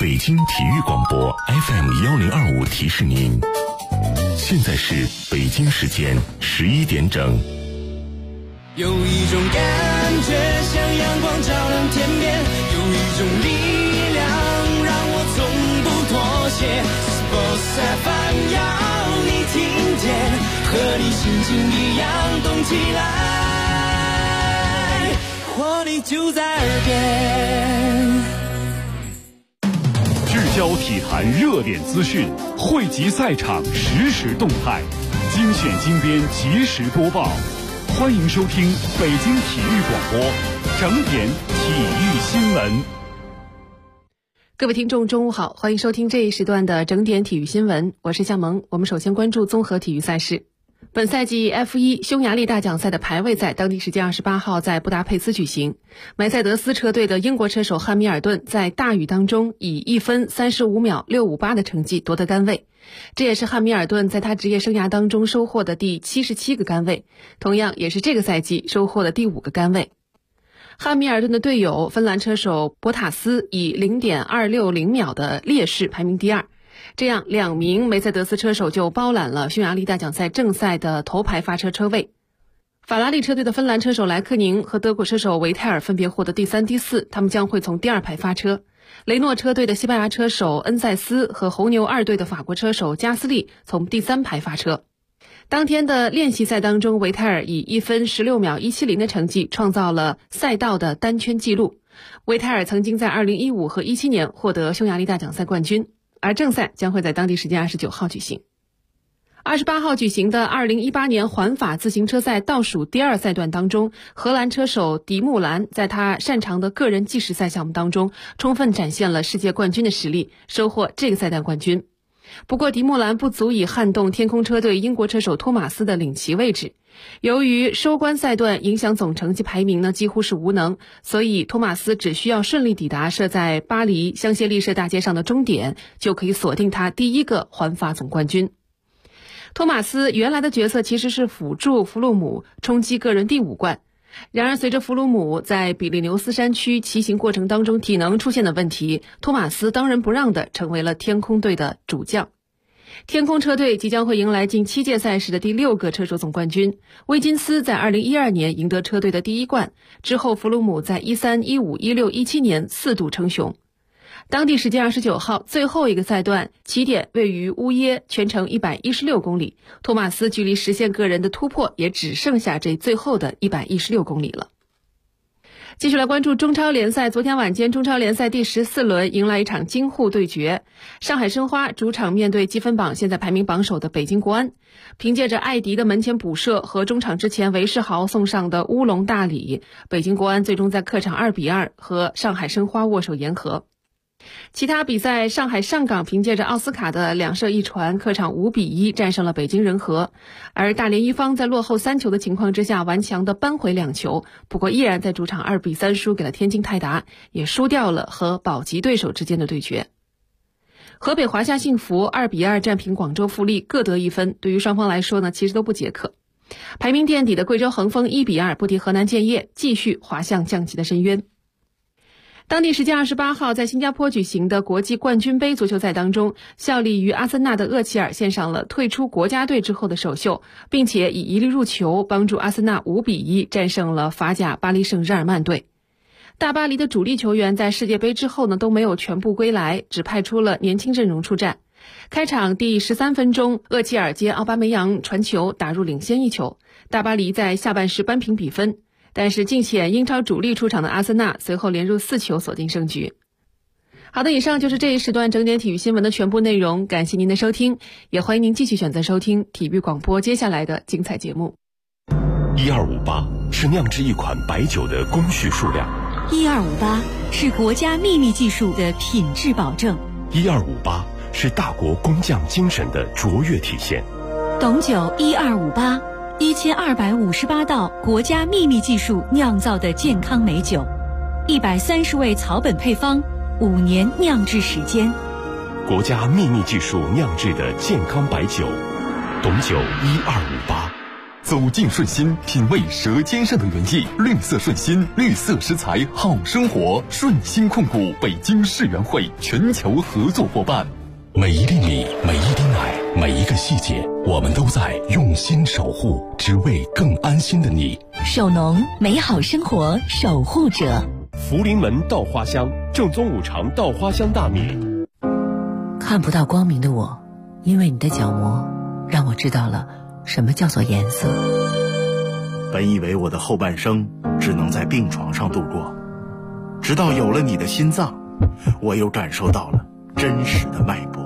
北京体育广播 FM1025提示您，现在是北京时间11点整。 有一种感觉像阳光照亮天边，有一种力量让我从不妥协。Sports FM 要你听见，和你心情一样动起来，活力就在耳边。 聚焦体坛热点资讯，汇集赛场实时动态，精选精编及时播报。欢迎收听北京体育广播整点体育新闻。 各位听众中午好，欢迎收听这一时段的整点体育新闻，我是向萌。我们首先关注综合体育赛事。本赛季 F1 匈牙利大奖赛的排位赛当地时间28号在布达佩斯举行。梅赛德斯车队的英国车手汉密尔顿在大雨当中以1分35秒658的成绩夺得杆位，这也是汉密尔顿在他职业生涯当中收获的第77个杆位，同样也是这个赛季收获的第5个杆位。汉密尔顿的队友芬兰车手博塔斯以 0.260 秒的劣势排名第二，这样2名梅赛德斯车手就包揽了匈牙利大奖赛正赛的头排发车车位。法拉利车队的芬兰车手莱克宁和德国车手维泰尔分别获得第3、第4，他们将会从第2排发车。雷诺车队的西班牙车手恩塞斯和红牛2队的法国车手加斯利从第3排发车。当天的练习赛当中，维泰尔以1分16秒170的成绩创造了赛道的单圈纪录。维泰尔曾经在2015和17年获得匈牙利大奖赛冠军，而正赛将会在当地时间29号举行。28号举行的2018年环法自行车赛倒数第2赛段当中，荷兰车手迪穆兰在他擅长的个人计时赛项目当中充分展现了世界冠军的实力，收获这个赛段冠军。不过迪穆兰不足以撼动天空车队英国车手托马斯的领骑位置，由于收官赛段影响总成绩排名几乎是无能，所以托马斯只需要顺利抵达设在巴黎香榭丽舍大街上的终点，就可以锁定他第1个环法总冠军。托马斯原来的角色其实是辅助弗鲁姆冲击个人第5冠，然而随着弗鲁姆在比利牛斯山区骑行过程当中体能出现的问题，托马斯当仁不让地成为了天空队的主将。天空车队即将会迎来近7届赛事的第6个车手总冠军。威金斯在2012年赢得车队的第1冠，之后弗鲁姆在13、15、16、17年4度称雄。当地时间29号，最后一个赛段起点位于乌耶，全程116公里，托马斯距离实现个人的突破也只剩下这最后的116公里了。继续来关注中超联赛，昨天晚间中超联赛第14轮迎来一场京沪对决，上海申花主场面对积分榜现在排名榜首的北京国安，凭借着艾迪的门前补射和中场之前韦世豪送上的乌龙大礼，北京国安最终在客场2-2和上海申花握手言和。其他比赛，上海上港凭借着奥斯卡的2射1传，客场5-1战胜了北京人和，而大连一方在落后3球的情况之下顽强地扳回2球，不过依然在主场2-3输给了天津泰达，也输掉了和保级对手之间的对决。河北华夏幸福2-2战平广州富力，各得1分，对于双方来说呢，其实都不解渴。排名垫底的贵州恒丰1-2不敌河南建业，继续滑向降级的深渊。当地时间28号，在新加坡举行的国际冠军杯足球赛当中，效力于阿森纳的厄齐尔献上了退出国家队之后的首秀，并且以一粒入球帮助阿森纳5-1战胜了法甲巴黎圣日耳曼队。大巴黎的主力球员在世界杯之后呢都没有全部归来，只派出了年轻阵容出战。开场第13分钟，厄齐尔接奥巴梅扬传球打入领先1球，大巴黎在下半时扳平比分。但是尽显英超主力出场的阿森纳随后连入4球锁定胜局。好的，以上就是这一时段整点体育新闻的全部内容，感谢您的收听，也欢迎您继续选择收听体育广播接下来的精彩节目。 1258是酿制一款白酒的工序数量 ，1258是国家秘密技术的品质保证 ，1258是大国工匠精神的卓越体现。 董酒1258，1258道国家秘密技术酿造的健康美酒，130味草本配方，5年酿制时间， 国家秘密技术酿制的健康白酒，董酒1258， 走进顺心，品味舌尖上的原意。绿色顺心，绿色食材好生活。顺心控股北京世园会全球合作伙伴。 每一粒米，每一滴奶，每一个细节，我们都在用心守护，只为更安心的你。 首农，美好生活守护者。 福临门稻花香，正宗五常稻花香大米。 看不到光明的我，因为你的角膜让我知道了什么叫做颜色。 本以为我的后半生只能在病床上度过，直到有了你的心脏，我又感受到了真实的脉搏。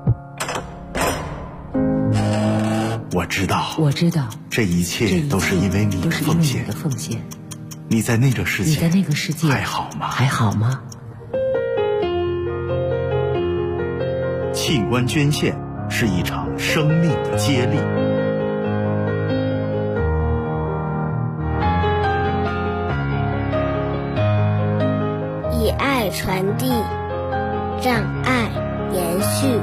我知道，这一切都是因为你的奉献。你在那个世界还好吗？器官捐献是一场生命的接力。 以爱传递，让爱延续。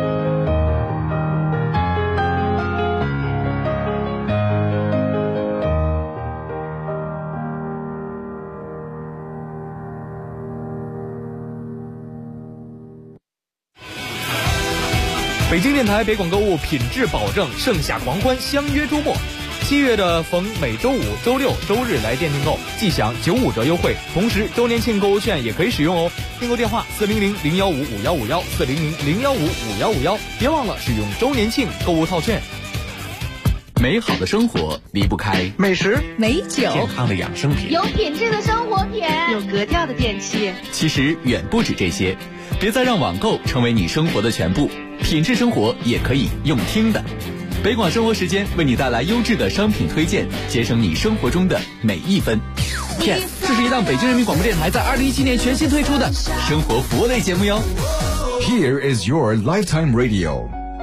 北京电台北广购物品质保证，盛夏狂欢，相约周末。7月的逢每周五、周六、周日来店订购，即享95折优惠，同时周年庆购物券也可以使用哦。订购电话400-015-5151，400-015-5151，别忘了使用周年庆购物套券。 美好的生活离不开美食、 美酒、 健康的养生品、 有品质的生活品、 有格调的电器。 其实远不止这些，别再让网购成为你生活的全部，品质生活也可以用听的。北广生活时间为你带来优质的商品推荐，节省你生活中的每一分。 这是一档北京人民广播电台在2017年全新推出的生活服务类节目哟。 Here is your lifetime radio。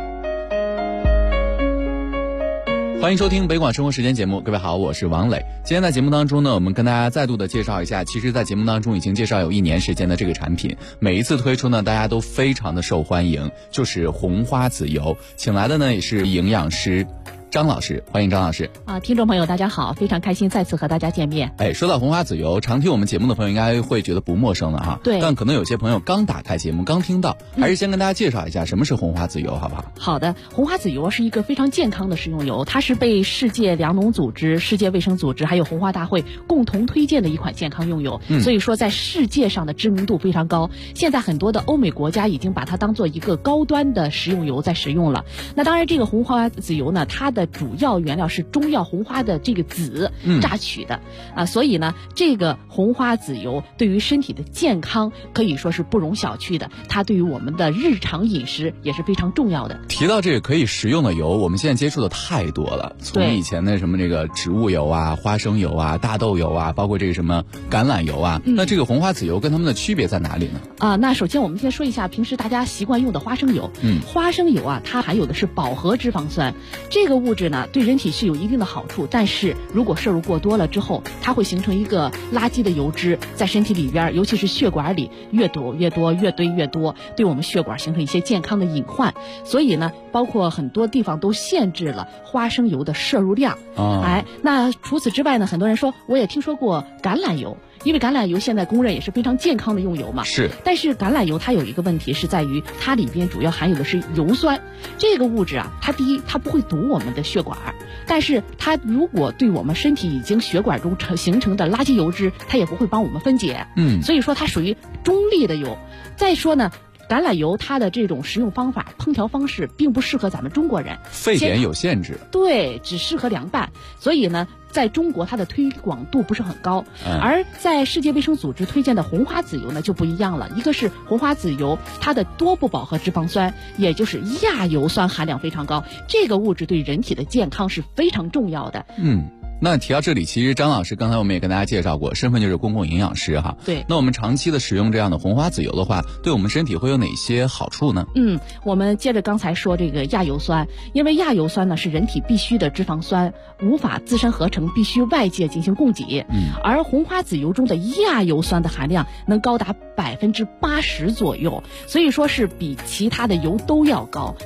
欢迎收听北广生活时间节目，各位好，我是王磊。今天在节目当中呢，我们跟大家再度的介绍一下，其实在节目当中已经介绍有1年时间的这个产品，每一次推出呢，大家都非常的受欢迎，就是红花籽油。请来的呢也是营养师张老师，欢迎张老师。 听众朋友大家好，非常开心再次和大家见面。 说到红花籽油，常听我们节目的朋友应该会觉得不陌生了哈。 对。 但可能有些朋友刚打开节目，刚听到，还是先跟大家介绍一下什么是红花籽油，好不好？ 好的，红花籽油是一个非常健康的食用油，它是被世界粮农组织、世界卫生组织还有红花大会共同推荐的一款健康用油，所以说在世界上的知名度非常高。现在很多的欧美国家已经把它当做一个高端的食用油在使用了。那当然，这个红花籽油呢，它的主要原料是中药红花的这个籽榨取的所以呢，这个红花籽油对于身体的健康可以说是不容小觑的，它对于我们的日常饮食也是非常重要的。 提到这个可以食用的油，我们现在接触的太多了，从以前的什么这个植物油啊、花生油啊、大豆油啊，包括这个什么橄榄油啊，那这个红花籽油跟它们的区别在哪里呢？ 那首先我们先说一下平时大家习惯用的花生油。花生油啊，它含有的是饱和脂肪酸，这个物质呢对人体是有一定的好处，但是如果摄入过多了之后，它会形成一个垃圾的油脂在身体里边，尤其是血管里越堆越多，对我们血管形成一些健康的隐患。所以呢，包括很多地方都限制了花生油的摄入量。那除此之外呢，很多人说我也听说过橄榄油，因为橄榄油现在公认也是非常健康的用油嘛。 是。 但是橄榄油它有一个问题是在于它里边主要含有的是油酸，这个物质啊，它第一它不会堵我们的血管，但是它如果对我们身体已经血管中形成的垃圾油脂，它也不会帮我们分解。所以说它属于中立的油。再说呢，橄榄油它的这种食用方法、烹调方式并不适合咱们中国人， 沸点有限制。 对，只适合凉拌。所以呢，在中国它的推广度不是很高。而在世界卫生组织推荐的红花籽油呢就不一样了，一个是红花籽油它的多不饱和脂肪酸，也就是亚油酸含量非常高，这个物质对人体的健康是非常重要的。 那提到这里，其实张老师刚才我们也跟大家介绍过，身份就是公共营养师哈。 对。 那我们长期的使用这样的红花籽油的话，对我们身体会有哪些好处呢？ 我们接着刚才说这个亚油酸，因为亚油酸呢是人体必需的脂肪酸，无法自身合成，必须外界进行供给。而红花籽油中的亚油酸的含量能高达80%左右，所以说是比其他的油都要高。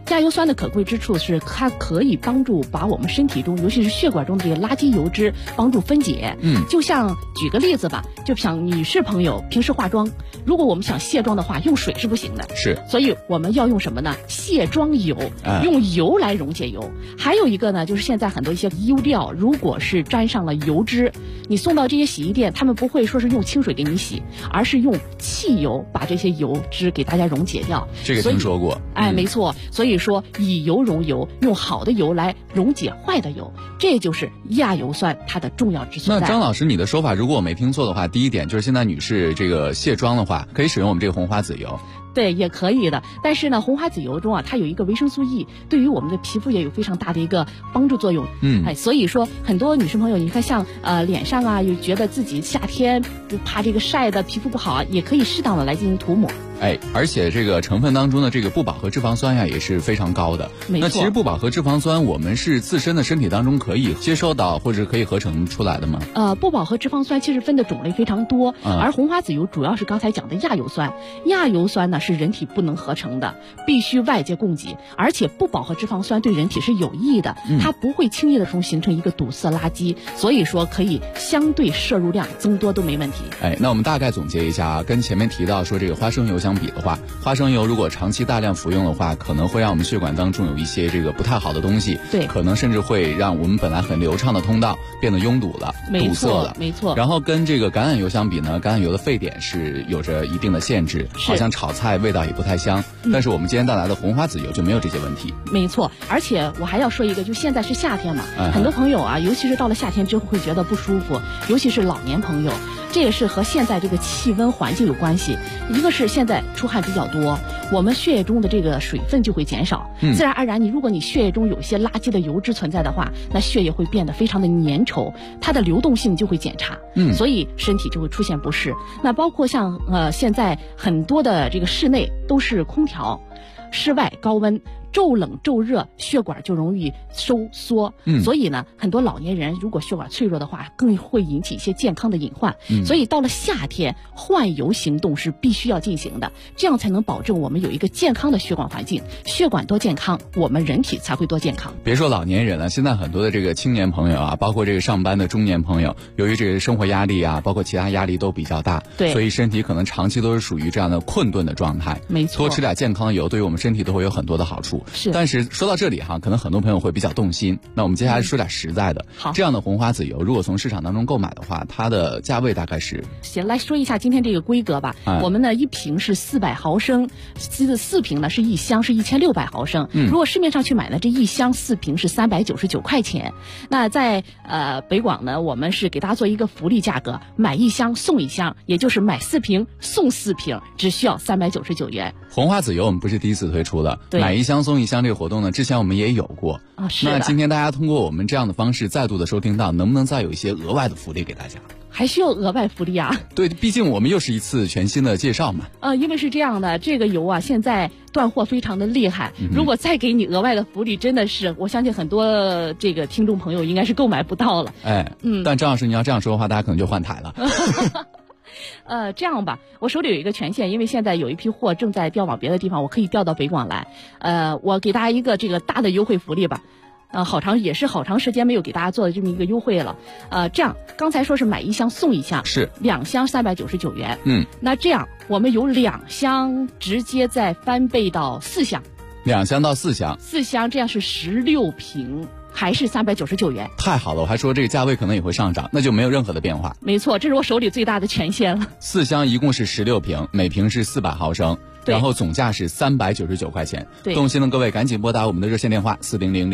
亚油酸的可贵之处是它可以帮助把我们身体中，尤其是血管中的这个垃圾油脂帮助分解。就像举个例子吧，就像女士朋友平时化妆，如果我们想卸妆的话，用水是不行的， 是， 所以我们要用什么呢？卸妆油，用油来溶解油。还有一个呢，就是现在很多一些衣料，如果是沾上了油脂，你送到这些洗衣店，他们不会说是用清水给你洗，而是用汽油把这些油脂给大家溶解掉。 这个听说过。 没错。所以说以油溶油，用好的油来溶解坏的油，这就是亚油酸它的重要之所在。 那张老师，你的说法如果我没听错的话，第一点就是现在女士这个卸妆的话，可以使用我们这个红花籽油。 对，也可以的。但是呢，红花籽油中它有一个维生素 E， 对于我们的皮肤也有非常大的一个帮助作用。所以说很多女生朋友，你看像脸上啊，又觉得自己夏天就怕这个晒的皮肤不好，也可以适当的来进行涂抹。 而且这个成分当中的这个不饱和脂肪酸呀也是非常高的。 没错。 那其实不饱和脂肪酸我们是自身的身体当中可以接收到或者可以合成出来的吗？ 不饱和脂肪酸其实分的种类非常多，而红花籽油主要是刚才讲的亚油酸。亚油酸呢是人体不能合成的，必须外界供给，而且不饱和脂肪酸对人体是有益的，它不会轻易的形成一个堵塞垃圾，所以说可以相对摄入量增多都没问题。 那我们大概总结一下啊，跟前面提到说这个花生油相比的话，花生油如果长期大量服用的话，可能会让我们血管当中有一些这个不太好的东西， 对， 可能甚至会让我们本来很流畅的通道变得拥堵了，堵塞了。 没错。 然后跟这个橄榄油相比呢，橄榄油的沸点是有着一定的限制，好像炒菜味道也不太香。但是我们今天带来的红花籽油就没有这些问题。 没错。而且我还要说一个，就现在是夏天嘛，很多朋友啊，尤其是到了夏天之后会觉得不舒服，尤其是老年朋友，这也是和现在这个气温环境有关系。一个是现在出汗比较多，我们血液中的这个水分就会减少，自然而然如果你血液中有一些垃圾的油脂存在的话，那血液会变得非常的粘稠，它的流动性就会减差，所以身体就会出现不适。那包括像现在很多的这个室内都是空调，室外高温，骤冷骤热，血管就容易收缩，所以呢，很多老年人如果血管脆弱的话，更会引起一些健康的隐患。所以到了夏天，换油行动是必须要进行的，这样才能保证我们有一个健康的血管环境。血管多健康，我们人体才会多健康。 别说老年人了，现在很多的这个青年朋友啊，包括这个上班的中年朋友，由于这个生活压力啊，包括其他压力都比较大， 对， 所以身体可能长期都是属于这样的困顿的状态。 没错。 多吃点健康油，对于我们身体都会有很多的好处。 是。 但是说到这里可能很多朋友会比较动心。那我们接下来说点实在的。 好， 这样的红花籽油，如果从市场当中购买的话，它的价位大概是？ 行，来说一下今天这个规格吧。我们呢，一瓶是400毫升，4瓶呢是一箱是1600毫升。如果市面上去买呢，这一箱4瓶是399块钱。那在北广呢，我们是给大家做一个福利价格，买一箱送一箱，也就是买4瓶送4瓶，只需要399元。 红花籽油我们不是第一次推出的，买一箱送一箱这个活动呢，之前我们也有过。 是的。 那今天大家通过我们这样的方式再度的收听到，能不能再有一些额外的福利给大家？ 还需要额外福利啊？ 对，毕竟我们又是一次全新的介绍嘛。 因为是这样的，这个油啊现在断货非常的厉害，如果再给你额外的福利，真的是我相信很多这个听众朋友应该是购买不到了。 但张老师你要这样说的话，大家可能就换台了。 这样吧，我手里有一个权限，因为现在有一批货正在调往别的地方，我可以调到北广来。我给大家一个这个大的优惠福利吧。好长时间没有给大家做的这么一个优惠了。这样刚才说是买一箱送一箱， 是 2箱399元。那这样我们有2箱直接再翻倍到4箱 ，2箱到4箱 ，4箱这样是16瓶。还是399元， 太好了！我还说这个价位可能也会上涨，那就没有任何的变化。 没错，这是我手里最大的权限了。 4箱一共是16瓶，每瓶是400毫升，然后总价是399块钱。动心的各位赶紧拨打我们的热线电话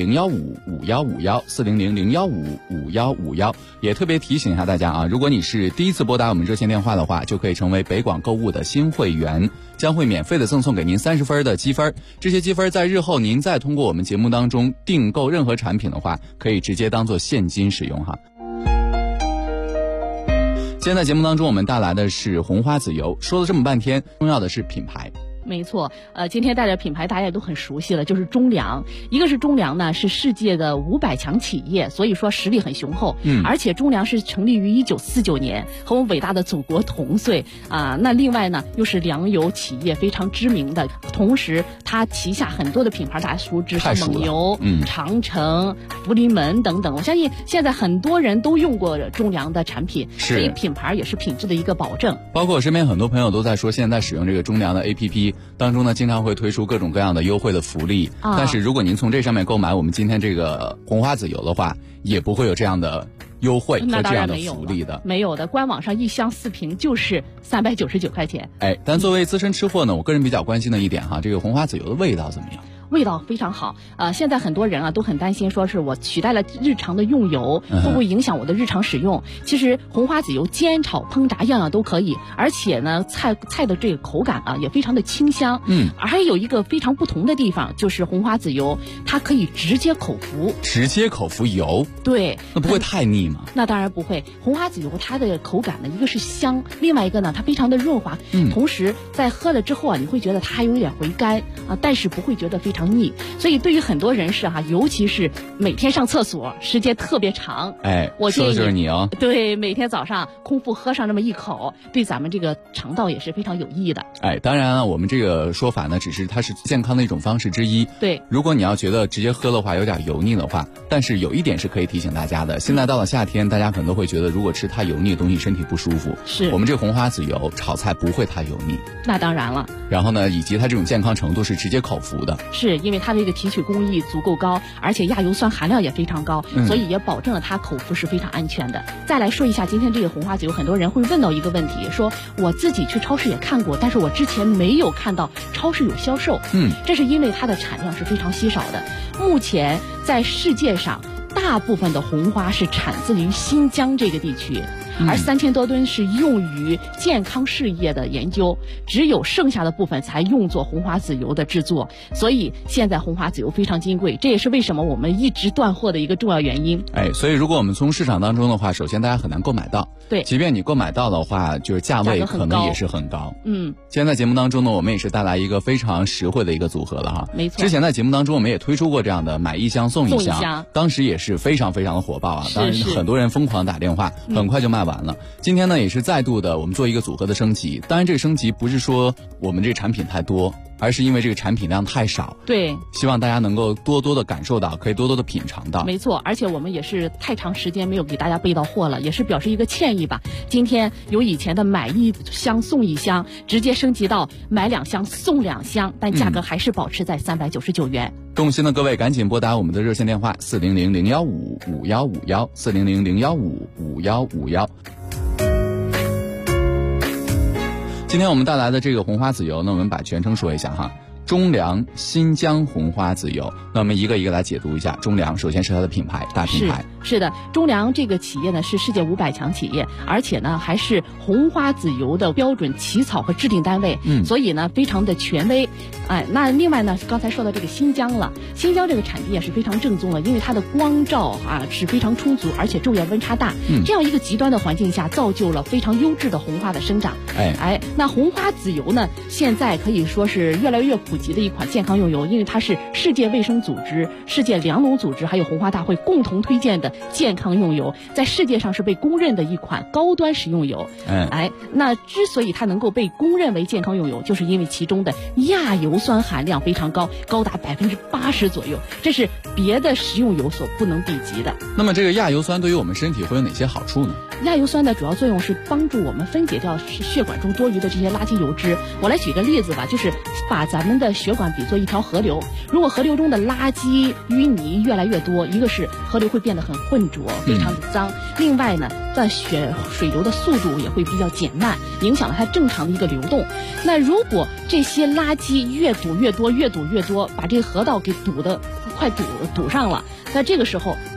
400-015-5151，400-015-5151。也特别提醒一下大家啊，如果你是第一次拨打我们热线电话的话，就可以成为北广购物的新会员，将会免费的赠送给您30分的积分。这些积分在日后您再通过我们节目当中订购任何产品的话，可以直接当做现金使用哈。今天在节目当中我们带来的是红花籽油，说了这么半天，重要的是品牌。 没错，今天带的品牌大家也都很熟悉了，就是中粮。一个是中粮呢，是世界的500强企业，所以说实力很雄厚。而且中粮是成立于1949年，和我们伟大的祖国同岁啊。那另外呢，又是粮油企业非常知名的，同时它旗下很多的品牌大家熟知，是蒙牛、长城、福临门等等。我相信现在很多人都用过中粮的产品，所以品牌也是品质的一个保证。 包括我身边很多朋友都在说，现在使用这个中粮的 APP 当中呢，经常会推出各种各样的优惠的福利。但是如果您从这上面购买我们今天这个红花籽油的话，也不会有这样的优惠和这样的福利的。 没有的，官网上1箱4瓶就是399块钱。 但作为资深吃货呢，我个人比较关心的一点哈，这个红花籽油的味道怎么样？ 味道非常好，现在很多人啊都很担心，说是我取代了日常的用油，会不会影响我的日常使用？其实红花籽油煎炒烹炸样样都可以，而且呢菜的这个口感啊也非常的清香。还有一个非常不同的地方，就是红花籽油它可以直接口服。 直接口服油？ 对。 那不会太腻吗？ 那当然不会，红花籽油它的口感呢，一个是香，另外一个呢它非常的润滑，同时在喝了之后啊，你会觉得它还有点回甘啊，但是不会觉得非常腻。所以对于很多人士哈，尤其是每天上厕所时间特别长，我建议说的就是你哦。 对，每天早上空腹喝上那么一口，对咱们这个肠道也是非常有益的。 当然啊，我们这个说法呢，只是它是健康的一种方式之一。 对， 如果你要觉得直接喝的话有点油腻的话，但是有一点是可以提醒大家的，现在到了夏天，大家可能都会觉得如果吃太油腻的东西身体不舒服。 是我们这个红花籽油炒菜不会太油腻。 那当然了。 然后呢，以及它这种健康程度是直接口服的。 是因为它这个提取工艺足够高，而且亚油酸含量也非常高，所以也保证了它口服是非常安全的。再来说一下今天这个红花籽油，很多人会问到一个问题，说我自己去超市也看过，但是我之前没有看到超市有销售。这是因为它的产量是非常稀少的。目前在世界上大部分的红花是产自于新疆这个地区，而3000多吨是用于健康事业的研究，只有剩下的部分才用作红花籽油的制作。所以现在红花籽油非常金贵，这也是为什么我们一直断货的一个重要原因。 所以如果我们从市场当中的话，首先大家很难购买到。 对， 即便你购买到的话，就是价位可能也是很高。今天在节目当中呢，我们也是带来一个非常实惠的一个组合了哈。 没错。 之前在节目当中我们也推出过这样的买1箱送1箱，当时也是非常非常的火爆啊。当然很多人疯狂打电话，很快就卖完了。今天呢也是再度的我们做一个组合的升级，当然这个升级不是说我们这个产品太多，而是因为这个产品量太少。 对， 希望大家能够多多的感受到，可以多多的品尝到。 没错，而且我们也是太长时间没有给大家备到货了，也是表示一个歉意吧。今天由以前的买1箱送1箱，直接升级到买2箱送2箱，但价格还是保持在399元。 动心的各位赶紧拨打我们的热线电话400-015-5151，400-015-5151。今天我们带来的这个红花籽油呢，我们把全称说一下哈。中粮新疆红花籽油，那我们一个一个来解读一下。中粮首先是它的品牌，大品牌。 是的，中粮这个企业呢是世界500强企业，而且呢还是红花籽油的标准起草和制定单位，所以呢非常的权威。那另外呢，刚才说到这个新疆了，新疆这个产地也是非常正宗了，因为它的光照是非常充足，而且昼夜温差大，这样一个极端的环境下，造就了非常优质的红花的生长。那红花籽油呢，现在可以说是越来越普及的一款健康用油，因为它是世界卫生组织、世界粮农组织还有红花大会共同推荐的健康用油，在世界上是被公认的一款高端食用油。那之所以它能够被公认为健康用油，就是因为其中的亚油酸含量非常高，高达80%左右，这是别的食用油所不能比及的。 那么这个亚油酸对于我们身体会有哪些好处呢？ 亚油酸的主要作用是帮助我们分解掉血管中多余的这些垃圾油脂。我来举个例子吧，就是把咱们的血管比作一条河流，如果河流中的垃圾淤泥越来越多，一个是河流会变得很浑浊，非常的脏，另外呢在水流的速度也会比较减慢，影响了它正常的一个流动。那如果这些垃圾越堵越多，把这个河道给堵上了，在这个时候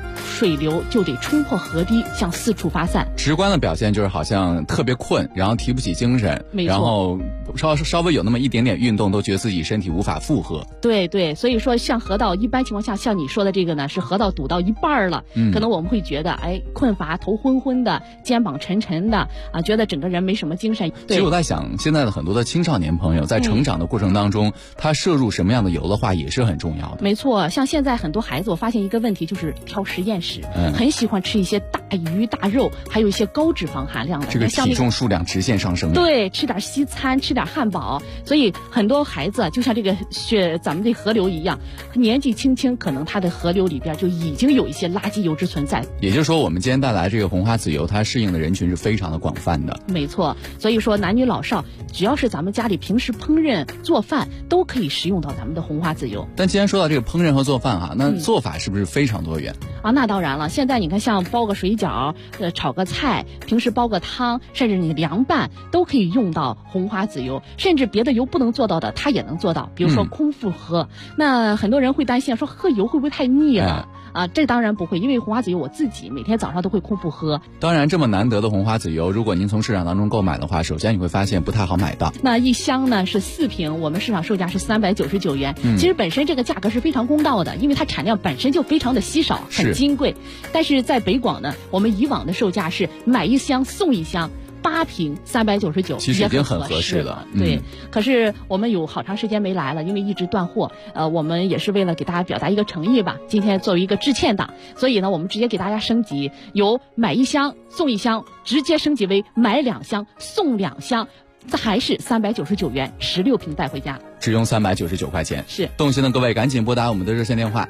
水流就得冲破河堤向四处发散。 直观的表现就是好像特别困，然后提不起精神， 没错， 然后稍微有那么一点点运动都觉得自己身体无法负荷。 对对，所以说像河道一般情况下，像你说的这个呢，是河道堵到一半了，可能我们会觉得困乏、头昏昏的、肩膀沉沉的啊，觉得整个人没什么精神。 其实我在想，现在的很多的青少年朋友在成长的过程当中，他摄入什么样的油的话也是很重要的。 没错，像现在很多孩子，我发现一个问题就是挑实验室，很喜欢吃一些大鱼大肉，还有一些高脂肪含量的， 这个体重数量直线上升。 对，吃点西餐，吃点汉堡，所以很多孩子就像这个咱们这河流一样，年纪轻轻可能他的河流里边就已经有一些垃圾油脂存在。 也就是说，我们今天带来这个红花籽油，它适应的人群是非常的广泛的。 没错，所以说男女老少，只要是咱们家里平时烹饪做饭，都可以食用到咱们的红花籽油。 但既然说到这个烹饪和做饭那做法是不是非常多元啊？那当然了，现在你看像包个水饺，炒个菜，平时煲个汤，甚至你凉拌都可以用到红花籽油，甚至别的油不能做到的，它也能做到。比如说空腹喝，那很多人会担心说喝油会不会太腻了？这当然不会，因为红花籽油我自己每天早上都会空腹喝。 当然，这么难得的红花籽油，如果您从市场当中购买的话，首先你会发现不太好买到。 那一箱呢是4瓶，我们市场售价是399元。其实本身这个价格是非常公道的，因为它产量本身就非常的稀少，很金贵。但是在北广呢，我们以往的售价是买一箱送一箱。8瓶399， 其实已经很合适了。 对，可是我们有好长时间没来了，因为一直断货。我们也是为了给大家表达一个诚意吧。今天作为一个致歉档，所以呢，我们直接给大家升级，由买一箱送一箱，直接升级为买2箱送2箱，还是399元，16瓶带回家， 只用399块钱。 是， 动心的各位赶紧拨打我们的热线电话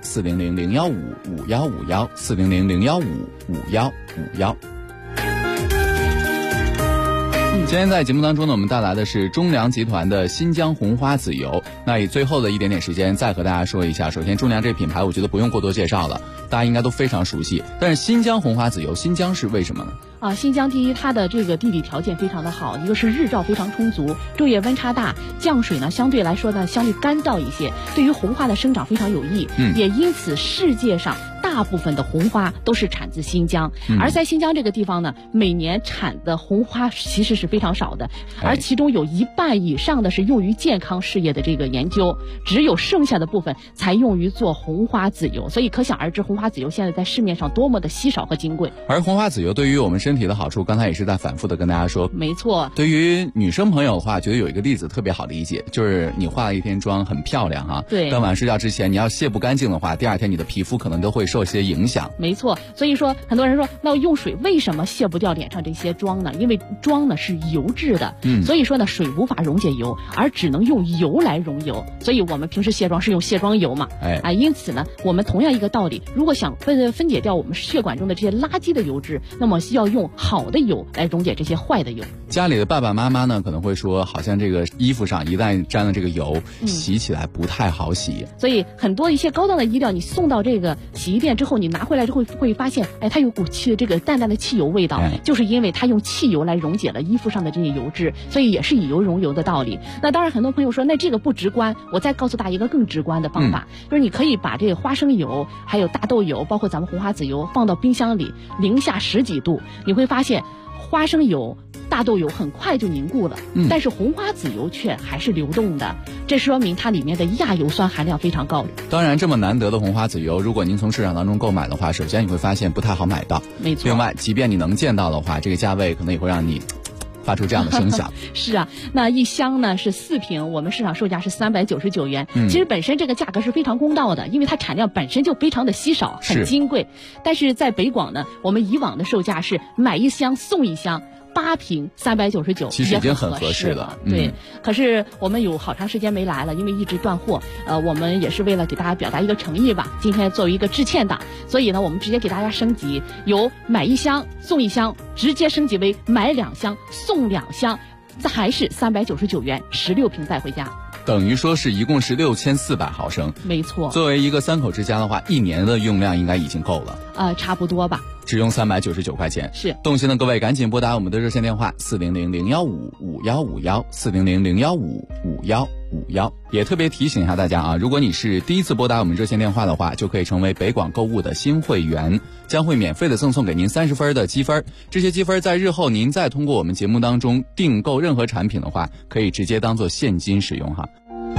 400-015-5151，400-015-5151。今天在节目当中呢，我们带来的是中粮集团的新疆红花籽油。那以最后的一点点时间再和大家说一下，首先中粮这品牌我觉得不用过多介绍了，大家应该都非常熟悉。但是新疆红花籽油，新疆是为什么呢？ 新疆第一，它的这个地理条件非常的好，一个是日照非常充足，昼夜温差大，降水呢相对来说呢相对干燥一些，对于红花的生长非常有益。也因此世界上大部分的红花都是产自新疆，而在新疆这个地方呢，每年产的红花其实是非常少的，而其中有1半以上的是用于健康事业的这个研究，只有剩下的部分才用于做红花籽油，所以可想而知红花籽油现在在市面上多么的稀少和金贵。 而红花籽油对于我们身体的好处，刚才也是在反复的跟大家说。 没错， 对于女生朋友的话，觉得有一个例子特别好理解，就是你化了一天妆很漂亮对， 当晚上睡觉之前你要卸不干净的话，第2天你的皮肤可能都会受些影响。 没错，所以说很多人说那用水为什么卸不掉脸上这些妆呢？因为妆呢是油质的，所以说呢水无法溶解油，而只能用油来溶油，所以我们平时卸妆是用卸妆油嘛。因此呢我们同样一个道理，如果想分解掉我们血管中的这些垃圾的油脂，那么需要用好的油来溶解这些坏的油。 家里的爸爸妈妈呢可能会说，好像这个衣服上一旦沾了这个油，洗起来不太好洗。 所以很多一些高档的衣料，你送到这个洗衣店之后，你拿回来之后会发现，它有股这个淡淡的汽油味道，就是因为它用汽油来溶解了衣服上的这些油脂，所以也是以油溶油的道理。那当然很多朋友说那这个不直观，我再告诉大家一个更直观的方法，就是你可以把这个花生油还有大豆油包括咱们红花籽油放到冰箱里零下10几度，你会发现花生油大豆油很快就凝固了，但是红花籽油却还是流动的，这说明它里面的亚油酸含量非常高。 当然这么难得的红花籽油，如果您从市场当中购买的话，首先你会发现不太好买到。 没错， 另外即便你能见到的话，这个价位可能也会让你发出这样的声响。 是啊，那一箱呢是4瓶，我们市场售价是399元。其实本身这个价格是非常公道的，因为它产量本身就非常的稀少，很金贵。但是在北广呢，我们以往的售价是买一箱送一箱，8瓶399， 其实已经很合适了。 对，可是我们有好长时间没来了，因为一直断货。我们也是为了给大家表达一个诚意吧。今天作为一个致歉档，所以呢，我们直接给大家升级，由买一箱送一箱，直接升级为买2箱送2箱，还是399元，16瓶带回家。 等于说是一共是6400毫升。 没错。 作为一个3口之家的话，1年的用量应该已经够了。 差不多吧。 只用399块钱。 是， 动心的各位赶紧拨打我们的热线电话400-015-5151，400-015-5151。也特别提醒一下大家啊，如果你是第一次拨打我们热线电话的话，就可以成为北广购物的新会员，将会免费的赠送给您30分的积分。这些积分在日后您再通过我们节目当中订购任何产品的话，可以直接当做现金使用哈。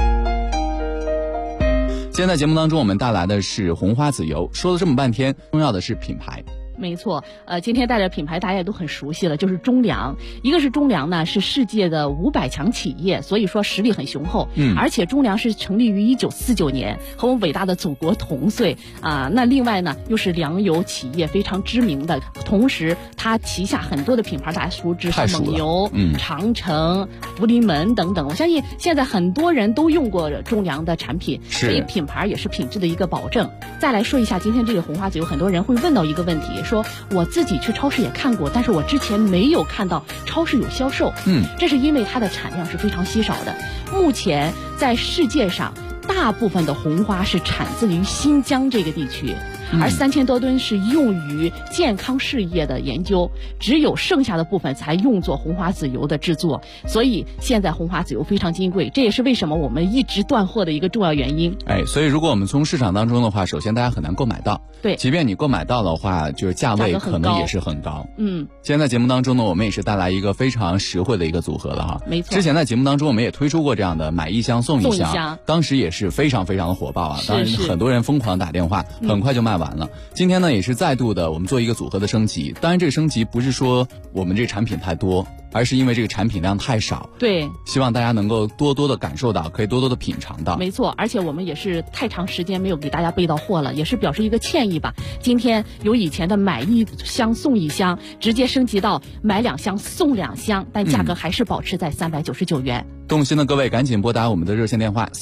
今天在节目当中我们带来的是红花籽油，说了这么半天，重要的是品牌。 没错，今天带着品牌大家也都很熟悉了，就是中粮。一个是中粮呢，是世界的500强企业，所以说实力很雄厚。而且中粮是成立于1949年，和我们伟大的祖国同岁啊。那另外呢，又是粮油企业非常知名的，同时它旗下很多的品牌大家熟知，像蒙牛、长城、福临门等等。我相信现在很多人都用过中粮的产品，所以品牌也是品质的一个保证。再来说一下今天这个红花籽油，很多人会问到一个问题。说我自己去超市也看过，但是我之前没有看到超市有销售。这是因为它的产量是非常稀少的。目前在世界上，大部分的红花是产自于新疆这个地区，而3000多吨是用于健康事业的研究，只有剩下的部分才用作红花籽油的制作。所以现在红花籽油非常金贵，这也是为什么我们一直断货的一个重要原因。 所以如果我们从市场当中的话，首先大家很难购买到。 对， 即便你购买到的话，就是价位可能也是很高。今天在节目当中呢，我们也是带来一个非常实惠的一个组合了哈。 没错。 之前在节目当中我们也推出过这样的买一箱送一箱，当时也是非常非常的火爆啊，当然很多人疯狂打电话，很快就卖完了。今天呢也是再度的我们做一个组合的升级，当然这个升级不是说我们这个产品太多，而是因为这个产品量太少。 对， 希望大家能够多多的感受到，可以多多的品尝到。 没错，而且我们也是太长时间没有给大家备到货了，也是表示一个歉意吧。今天由以前的买一箱送一箱，直接升级到买2箱送2箱，但价格还是保持在399元。 动心的各位赶紧拨打我们的热线电话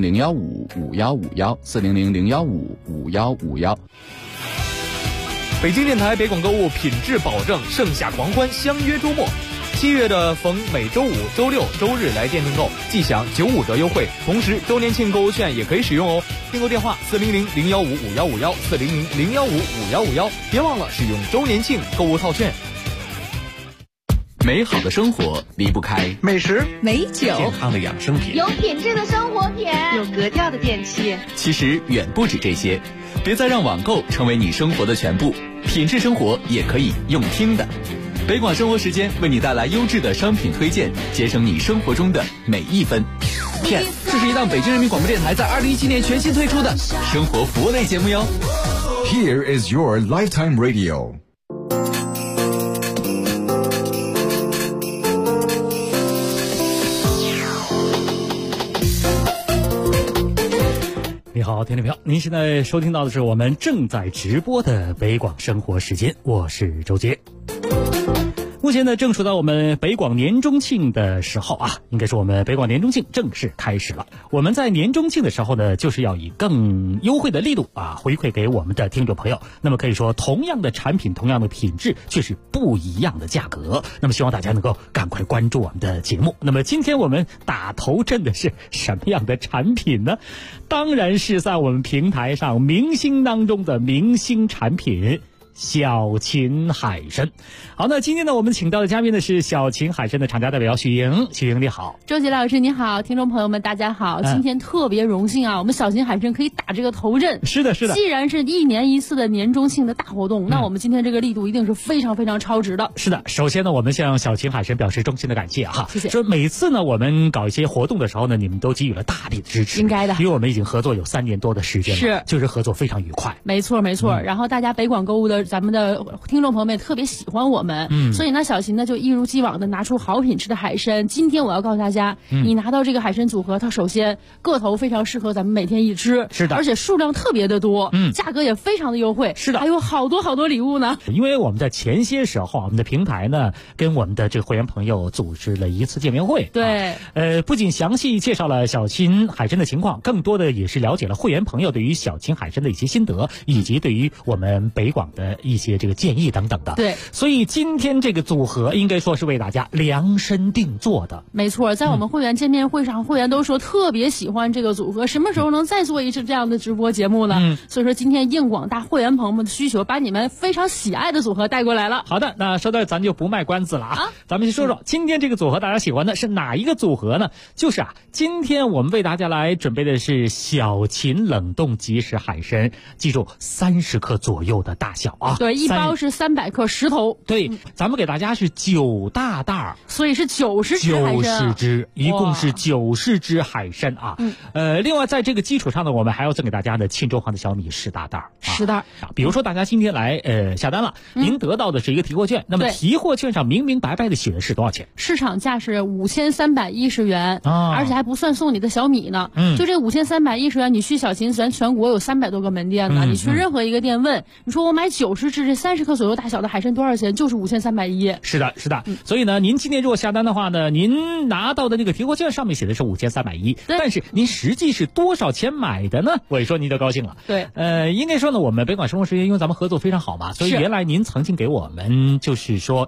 400-015-5151，400-015-5151。 北京电台北广购物品质保证，盛夏狂欢相约周末。7月的逢每周五、周六、周日来店订购，即享95折优惠，同时周年庆购物券也可以使用哦。订购电话400-015-5151，400-015-5151，别忘了使用周年庆购物套券。 美好的生活离不开美食、 美酒、 健康的养生品、 有品质的生活品、 有格调的电器。 其实远不止这些，别再让网购成为你生活的全部，品质生活也可以用听的。北广生活时间为你带来优质的商品推荐，节省你生活中的每一分。 这是一档北京人民广播电台在2017年全新推出的生活服务类节目哟。 Here is your lifetime radio。 你好，听众朋友，您现在收听到的是我们正在直播的北广生活时间，我是周杰。目前呢，正处到我们北广年中庆的时候啊，应该说我们北广年中庆正式开始了。我们在年中庆的时候呢，就是要以更优惠的力度啊，回馈给我们的听众朋友。那么可以说，同样的产品，同样的品质，却是不一样的价格。那么希望大家能够赶快关注我们的节目。那么今天我们打头阵的是什么样的产品呢？当然是在我们平台上明星当中的明星产品。小秦海参。好，那今天呢，我们请到的嘉宾呢是小秦海参的厂家代表许莹。许莹你好。 周杰老师你好，听众朋友们大家好。今天特别荣幸啊，我们小秦海参可以打这个头阵。 是的，是的。 既然是1年1次的年中庆的大活动，那我们今天这个力度一定是非常非常超值的。 是的，首先呢，我们向小秦海参表示衷心的感谢哈。 谢谢。 说每次呢，我们搞一些活动的时候呢，你们都给予了大力的支持。 应该的。 因为我们已经合作有3年多的时间了， 是， 就是合作非常愉快。 没错没错。然后大家北广购物的咱们的听众朋友们也特别喜欢我们，所以呢，小秦呢就一如既往的拿出好品质的海参。今天我要告诉大家，你拿到这个海参组合，它首先个头非常适合咱们每天一吃， 是的， 而且数量特别的多，价格也非常的优惠， 是的， 还有好多好多礼物呢。 因为我们在前些时候，我们的平台呢跟我们的这个会员朋友组织了一次见面会， 对， 不仅详细介绍了小秦海参的情况，更多的也是了解了会员朋友对于小秦海参的一些心得，以及对于我们北广的的一些这个建议等等的。 对， 所以今天这个组合应该说是为大家量身定做的。 没错，在我们会员见面会上，会员都说特别喜欢这个组合，什么时候能再做一次这样的直播节目呢？所以说今天应广大会员朋友们的需求，把你们非常喜爱的组合带过来了。 好的，那说到咱就不卖关子了啊，咱们去说说今天这个组合大家喜欢的是哪一个组合呢？就是今天我们为大家来准备的是小秦冷冻即食海参，记住30克左右的大小啊。 对，一包是300克10头。 对，咱们给大家是9大袋， 所以是90只海参。90 只，一共是90只海参啊。另外在这个基础上呢，我们还要赠给大家的沁州黄的小米10大袋。 10袋。 比如说大家今天来下单了，您得到的是一个提货券，那么提货券上明明白白的写的是多少钱？ 市场价是5310元，而且还不算送你的小米呢。就这5310元，你去小秦咱全国有300多个门店呢，你去任何一个店问，你说我买90只这30克左右大小的海参多少钱？就是5310。 是的，是的。所以呢，您今天如果下单的话呢，您拿到的那个提货券上面写的是5310，但是您实际是多少钱买的呢？我一说您就高兴了。 对， 应该说呢，我们北广生活时间因为咱们合作非常好嘛，所以原来您曾经给我们就是说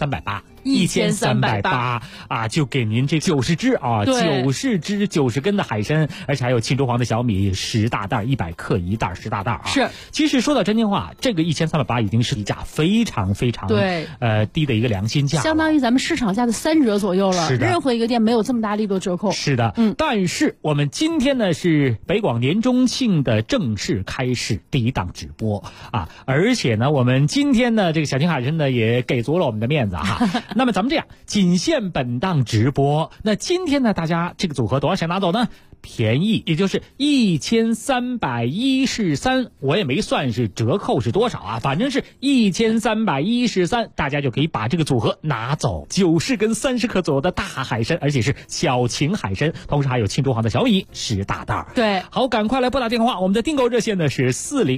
1380啊，就给您这90只啊，90只90根的海参，而且还有沁州黄的小米10大袋，100克一袋10大袋啊。 是， 其实说到真心话，这个1380已经是一价非常非常低的一个良心价， 相当于咱们市场价的3折左右了。 是的， 任何一个店没有这么大力度折扣。 是的，但是我们今天呢是北广年中庆的正式开始第一档直播啊，而且呢我们今天呢这个小秦海参呢也给足了我们的面子哈。那么咱们这样，仅限本档直播。那今天呢大家这个组合多少钱拿走呢？便宜，也就是1313，我也没算是折扣是多少啊，反正是1313，大家就可以把这个组合拿走，90根30克左右的大海参，而且是小秦海参，同时还有沁州黄的小米10大袋。 对， 好，赶快来拨打电话，我们的订购热线呢是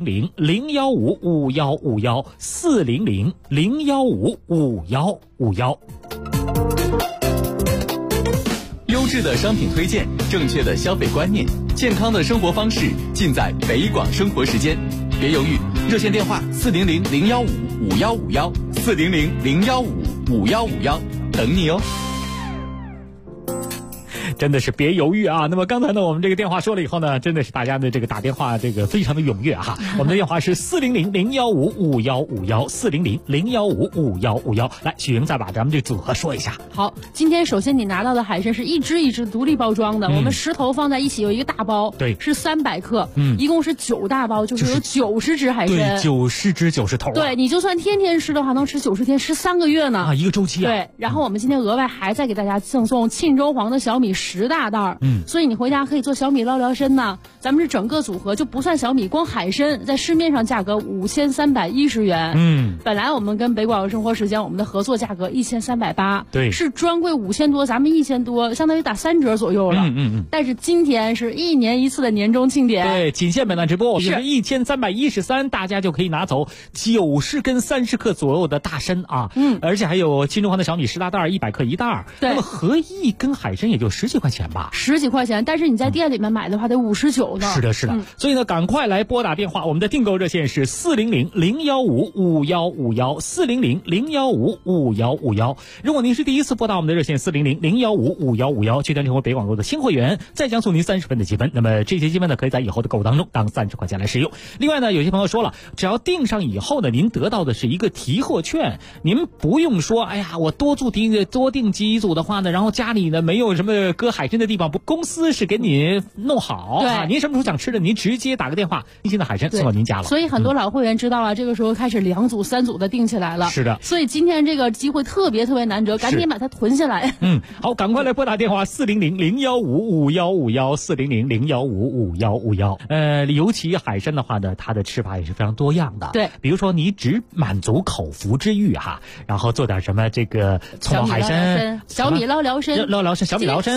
400-015-5151，400-015-5151。 优质的商品推荐，正确的消费观念，健康的生活方式，尽在北广生活时间。别犹豫，热线电话400-015-5151，400-015-5151，等你哦。 真的是别犹豫啊！那么刚才呢，我们这个电话说了以后呢，真的是大家的这个打电话这个非常的踊跃哈。我们的电话是400-015-5151，400-015-5151。来，许莹再把咱们这组合说一下。 好，今天首先你拿到的海参是一只一只独立包装的，我们10头放在一起有一个大包， 对， 是300克，一共是9大包，就是有90只海参， 对，90只90头。 对，你就算天天吃的话，能吃90天，13个月呢啊，一个周期啊。 对，然后我们今天额外还再给大家赠送沁州黄的小米10大袋，所以你回家可以做小米捞聊参呢。咱们是整个组合就不算小米，光海参在市面上价格5310元，本来我们跟北广生活时间我们的合作价格1380， 对， 是专柜5000多，咱们1000多，相当于打3折左右了。但是今天是1年1次的年终庆典， 对，仅限本档直播，是1313，大家就可以拿走90根30克左右的大参啊，而且还有沁州黄的小米10大袋，100克一袋， 对， 那么合一根海参也就10几块钱吧 ，10几块钱，但是你在店里面买的话得59呢。 是的，是的，所以呢，赶快来拨打电话，我们的订购热线是400-015-5151，400-015-5151。如果您是第一次拨打我们的热线400-015-5151，确定成为北广购的新会员，再将送您30分的积分。那么这些积分呢，可以在以后的购物当中当30块钱来使用。另外呢，有些朋友说了，只要订上以后呢，您得到的是一个提货券，您不用说，哎呀，我多订几组的话呢，然后家里呢没有什么搁海参的地方，公司是给你弄好， 对， 您什么时候想吃的，您直接打个电话，新鲜的海参送到您家了。 所以很多老会员知道了，这个时候开始2组3组的订起来了。 是的， 所以今天这个机会特别难得，赶紧把它囤下来。 好，赶快来拨打电话400-015-5151，400-015-5151。尤其海参的话呢，它的吃法也是非常多样的。 对， 比如说你只满足口腹之欲哈，然后做点什么这个葱爆海参、 小米捞聊参、 小米捞参、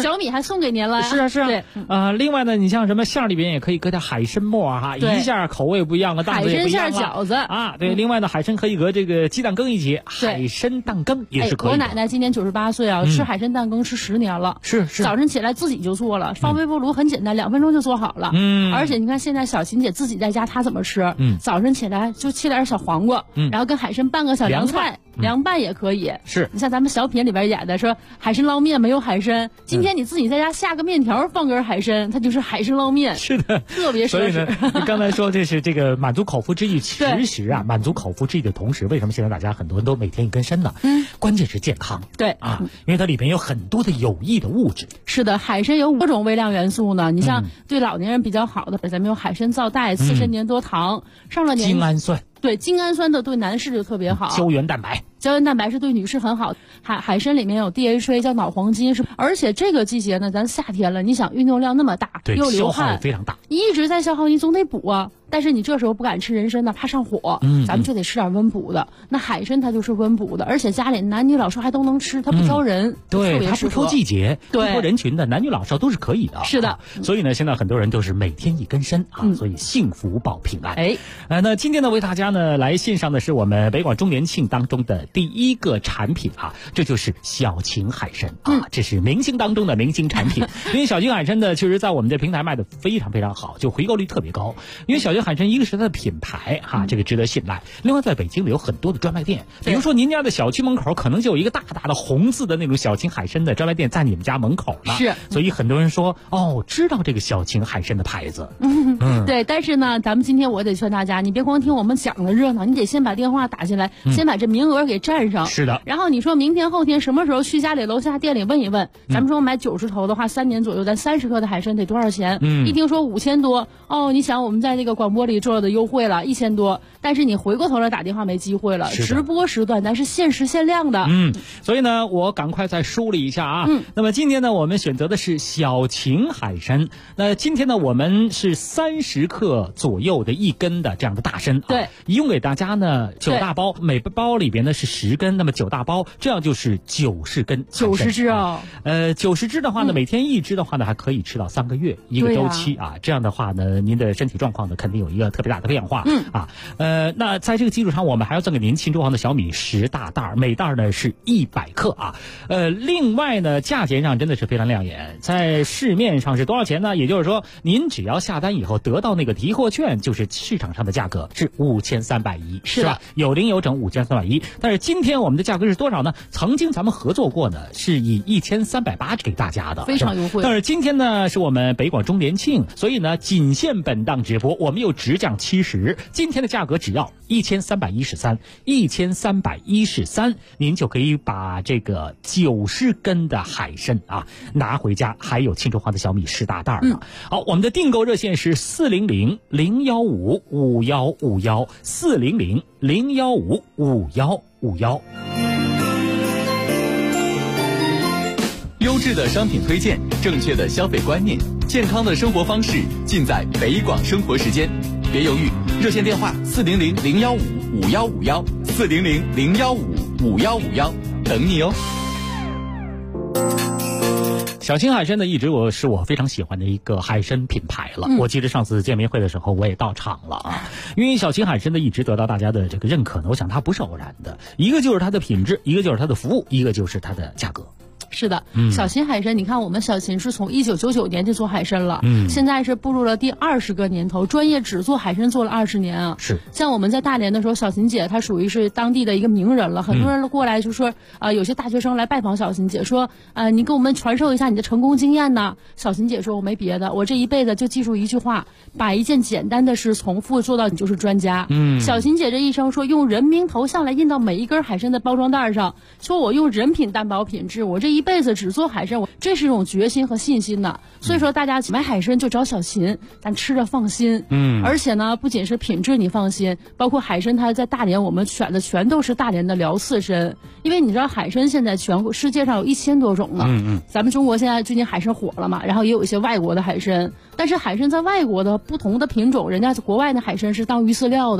小米还送给您了呀。 是啊是啊。 对， 另外呢，你像什么馅儿里边也可以搁点海参末哈，一下口味不一样了，档次也不一样了。 海参馅饺子啊，对。另外呢，海参可以搁这个鸡蛋羹一起，海参蛋羹也是可以的。 我奶奶今年98岁啊，吃海参蛋羹吃10年了。 是。 早晨起来自己就做了，放微波炉很简单，2分钟就做好了。而且你看现在小琴姐自己在家，她怎么吃？早晨起来就切点小黄瓜，然后跟海参拌个小凉菜。凉拌也可以， 是你像咱们小品里边演的说海参捞面没有海参，今天你自己在家下个面条放根海参，它就是海参捞面。 是的， 特别奢侈。 所以呢，你刚才说这是这个满足口腹之欲，其实啊，满足口腹之欲的同时，为什么现在大家很多人都每天一根参呢？关键是健康。 对啊，因为它里边有很多的有益的物质。 是的，海参有5种微量元素呢。你像对老年人比较好的，咱们有海参皂苷、刺参粘多糖，上了年精氨酸。 对，精氨酸的对男士就特别好。 胶原蛋白是对女士很好。海参里面有 DHA 叫脑黄金，而且这个季节呢，咱夏天了，你想运动量那么大，又流汗， 消耗也非常大， 你一直在消耗，你总得补啊。但是你这时候不敢吃人参呢，怕上火，咱们就得吃点温补的。那海参它就是温补的，而且家里男女老少还都能吃，它不挑人， 对，它不挑季节，不挑人群的，男女老少都是可以的。 是的， 所以呢，现在很多人都是每天一根参啊，所以幸福保平安。那今天呢，为大家呢来献上的是我们北广周年庆当中的第一个产品啊，这就是小秦海参啊，这是明星当中的明星产品。因为小秦海参呢，其实在我们这平台卖的非常非常好，就回购率特别高。因为小秦海参一个是它的品牌哈，这个值得信赖。另外，在北京里有很多的专卖店，比如说您家的小区门口可能就有一个大大的红字的那种小秦海参的专卖店在你们家门口呢。 是， 所以很多人说知道这个小秦海参的牌子。 对，但是呢，咱们今天我得劝大家，你别光听我们讲的热闹，你得先把电话打进来，先把这名额给占上。 是的。 然后你说明天后天什么时候去家里楼下店里问一问，咱们说买90头的话，3年左右，咱30克的海参得多少钱？一听说5000多，你想我们在这个广播里做的优惠了1000多，但是你回过头来打电话没机会了。直播时段咱是限时限量的。 所以呢，我赶快再梳理一下啊。那么今天呢，我们选择的是小秦海参。那今天呢，我们是30克左右的1根的这样的大参。 对， 一共给大家呢9大包，每包里边呢是10根，那么9大包，这样就是90根。 90只啊 ？90只的话呢，每天1只的话呢，还可以吃到3个月一个周期啊。这样的话呢，您的身体状况呢肯定有一个特别大的变化。那在这个基础上，我们还要赠给您秦州行的小米10大袋，每袋呢是100克啊。另外呢，价钱上真的是非常亮眼，在市面上是多少钱呢？也就是说，您只要下单以后得到那个提货券，就是市场上的价格是5310，是吧？有零有整5310。但是今天我们的价格是多少呢？曾经咱们合作过呢，是以1380给大家的， 非常优惠。 但是今天呢，是我们北广周年庆，所以呢，仅限本档直播，我们又直降70，今天的价格只要1313，您就可以把这个90根的海参啊拿回家，还有秦州行的小米10大袋呢。好，我们的订购热线是400-015-5151，400-015-5151。 优质的商品推荐，正确的消费观念，健康的生活方式，尽在北广生活时间。别犹豫，热线电话400-015-5151，400-015-5151，等你哦。 小秦海参呢，一直是我非常喜欢的一个海参品牌了。我记得上次见面会的时候，我也到场了啊。因为小秦海参呢，一直得到大家的这个认可呢，我想它不是偶然的，一个就是它的品质，一个就是它的服务，一个就是它的价格。 是的，小秦海参，你看我们小秦是从1999年就做海参了，现在是步入了第20个年头，专业只做海参做了20年啊。 是， 像我们在大连的时候，小秦姐她属于是当地的一个名人了，很多人过来就说，有些大学生来拜访小秦姐，说，你给我们传授一下你的成功经验呢。小秦姐说，我没别的，我这一辈子就记住一句话，把一件简单的事重复做到你就是专家。小秦姐这一生说，用人名头像来印到每一根海参的包装袋上，说我用人品担保品质，我这一辈子只做海参，这是一种决心和信心的。所以说大家买海参就找小秦，咱吃着放心。而且呢，不仅是品质你放心，包括海参它在大连我们选的全都是大连的辽刺参，因为你知道海参现在全国世界上有1000多种呢。咱们中国现在最近海参火了嘛，然后也有一些外国的海参，但是海参在外国的不同的品种，人家国外的海参是当鱼饲料的。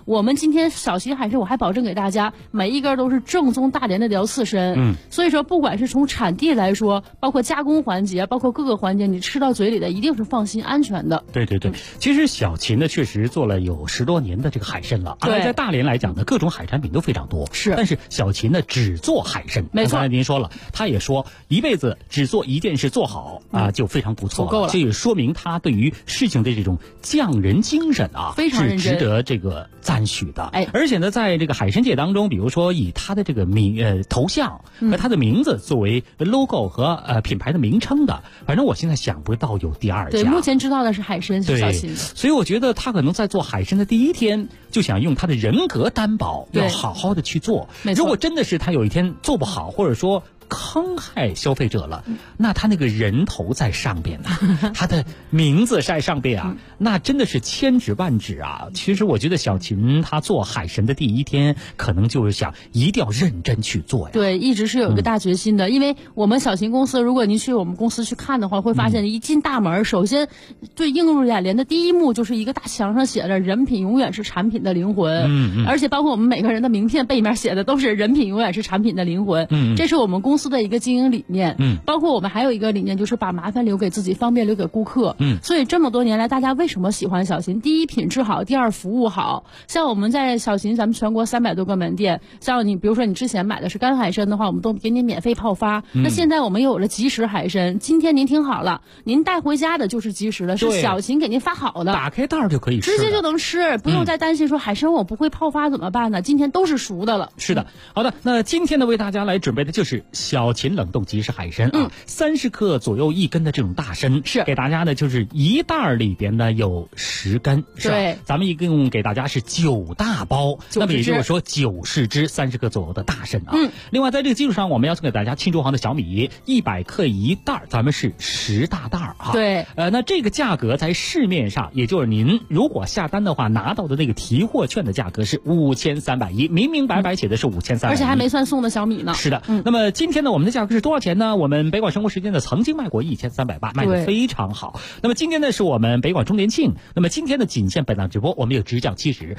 我们今天小旗海参，我还保证给大家每一根都是正宗大连的辽刺参。所以说不管是从产地来说，包括加工环节，包括各个环节，你吃到嘴里的一定是放心安全的。 对对对，其实小秦呢确实做了有10多年的这个海参了，而在大连来讲呢，各种海产品都非常多。 是， 但是小秦呢只做海参。 没错， 刚才您说了，他也说一辈子只做一件事做好啊，就非常不错了， 够了。 这也说明他对于事情的这种匠人精神啊， 非常认真， 是值得这个赞许的。而且呢，在这个海参界当中，比如说以他的这个头像和他的名字作为 logo 和品牌的名称的，反正我现在想不到有第二家。 对，目前知道的是海参是小秦的。 所以我觉得他可能在做海参的第一天就想用他的人格担保，要好好的去做。如果真的是他有一天做不好，或者说坑害消费者了，那他那个人头在上边呢，他的名字在上边啊，那真的是千指万指啊。其实我觉得小秦他做海参的第一天，可能就是想一定要认真去做呀。 对，一直是有一个大决心的。因为我们小秦公司，如果您去我们公司去看的话，会发现一进大门，首先最映入眼帘的第一幕就是一个大墙上写着"人品永远是产品的灵魂"，而且包括我们每个人的名片背面写的都是"人品永远是产品的灵魂"。这是我们公司的一个经营理念。包括我们还有一个理念，就是把麻烦留给自己，方便留给顾客。所以这么多年来，大家为什么喜欢小秦？第一，品质好；第二，服务好。像我们在小秦，咱们全国300多个门店，像你比如说你之前买的是干海参的话，我们都给你免费泡发。那现在我们有了即食海参，今天您听好了，您带回家的就是即食的，是小秦给您发好的， 打开袋就可以吃， 直接就能吃，不用再担心说海参我不会泡发怎么办呢？今天都是熟的了。 是的，好的，那今天呢为大家来准备的就是小秦冷冻即食海参啊，30克左右1根的这种大参， 是给大家呢就是一袋里边呢有10根，是吧？ 对， 咱们一共给大家是9大包，那么也就是说90只30克左右的大参啊。另外在这个基础上，我们要送给大家青州黄的小米100克一袋，咱们是10大袋啊。 对， 那这个价格在市面上，也就是您如果下单的话拿到的那个提货券的价格是5310，明明白白写的是5310， 而且还没算送的小米呢。 是的，那么今天呢，我们的价格是多少钱呢？我们北广生活时间呢曾经卖过1380，卖得非常好。那么今天呢是我们北广周年庆，那么今天的仅限本档直播，我们有直降70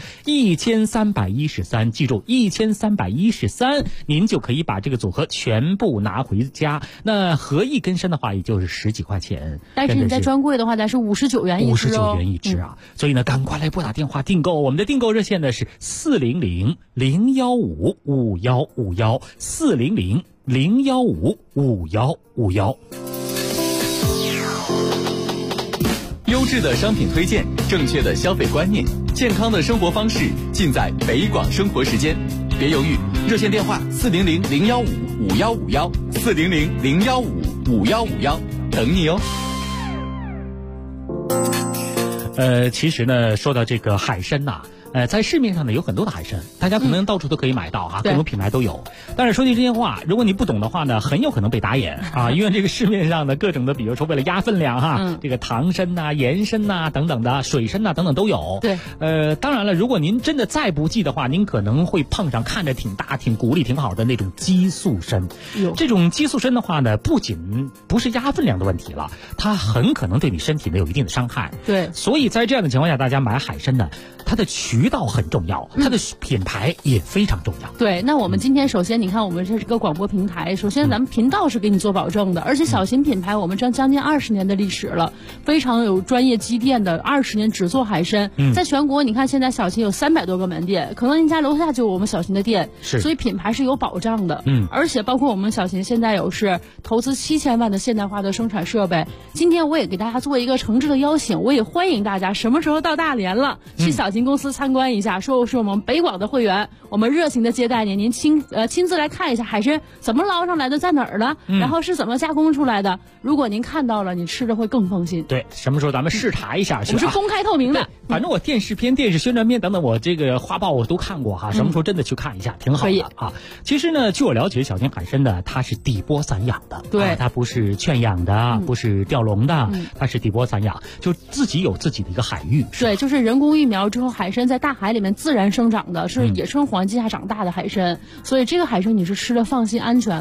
1313，记住1313，您就可以把这个组合全部拿回家。那合1根参的话，也就是10几块钱。 但是你在专柜的话，咱是59元一只 ，59元一只啊！所以呢，赶快来拨打电话订购，我们的订购热线呢是400-015-5151，400-015-5151。 优质的商品推荐，正确的消费观念，健康的生活方式，尽在北广生活时间。别犹豫，热线电话400-015-5151，400-015-5151，等你哦。 其实呢，说到这个海参呐，在市面上呢有很多的海参，大家可能到处都可以买到哈，各种品牌都有。但是说句真话，如果你不懂的话呢，很有可能被打眼啊，因为这个市面上的各种的，比如说为了压分量哈，这个糖参呐、盐参呐等等的，水参呐等等都有。 对， 当然了，如果您真的再不济的话，您可能会碰上看着挺大、挺鼓励、挺好的那种激素参。这种激素参的话呢，不仅不是压分量的问题了，它很可能对你身体呢有一定的伤害。 对， 所以在这样的情况下，大家买海参呢，它的渠道很重要，它的品牌也非常重要。 对，那我们今天首先你看，我们这是个广播平台，首先咱们频道是给你做保证的，而且小秦品牌我们将近20年的历史了，非常有专业积淀的，20年只做海参。在全国你看现在小秦有300多个门店，可能您家楼下就有我们小秦的店，所以品牌是有保障的。而且包括我们小秦现在有是投资7000万的现代化的生产设备。今天我也给大家做一个诚挚的邀请，我也欢迎大家什么时候到大连了，去小秦公司参观一下，说是我们北广的会员，我们热情的接待您，您亲自来看一下海参怎么捞上来的，在哪儿了，然后是怎么加工出来的。如果您看到了，你吃着会更放心。 对，什么时候咱们视察一下去？ 我们是公开透明的。 反正我电视片、电视宣传片等等，我这个画报我都看过哈。什么时候真的去看一下，挺好的啊。其实呢，据我了解，小秦海参呢，它是底波散养的， 对， 它不是圈养的，不是钓笼的，它是底波散养，就自己有自己的一个海域。 对，就是人工育苗之后，海参在大海里面自然生长的，是野生环境下长大的海参，所以这个海参你是吃的放心安全的。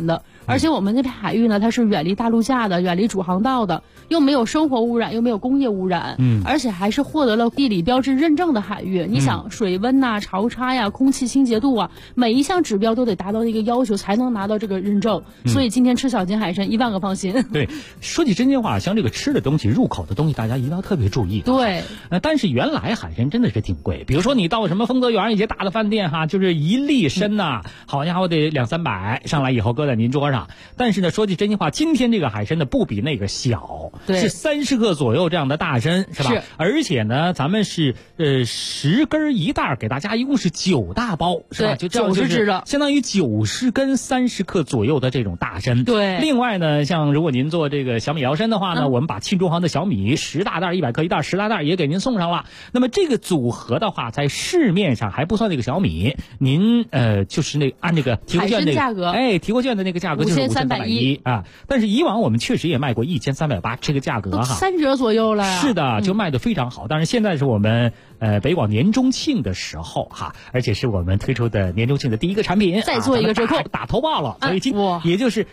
而且我们那片海域呢，它是远离大陆架的，远离主航道的，又没有生活污染，又没有工业污染，而且还是获得了地理标志认证的海域。你想水温呐、潮差呀、空气清洁度啊，每一项指标都得达到一个要求才能拿到这个认证。所以今天吃小金海参10000个放心。 对，说起真心话，像这个吃的东西、入口的东西，大家一定要特别注意。 对， 但是原来海参真的是挺贵，比如说你到什么丰泽园一些大的饭店哈，就是一粒参呐，好家伙得200-300，上来以后搁在您桌上。但是呢，说句真心话，今天这个海参呢不比那个小，是30克左右这样的大参，是吧？是。而且呢，咱们是10根1袋，给大家一共是9大包，是吧？就 90只的， 相当于90根30克左右的这种大参。 对。 另外呢，像如果您做这个小米摇参的话呢，我们把庆中行的小米10大袋100克1袋10大袋也给您送上了。那么这个组合的话，在市面上还不算那个小米，您就是那按这个提货券那个价格， 提货券的那个价格就是5310啊。但是以往我们确实也卖过1380这个价格哈 ，3折左右了。 是的，就卖得非常好。但是现在是我们北广年中庆的时候哈，而且是我们推出的年中庆的第一个产品， 再做一个折扣， 打头报了，所以也就是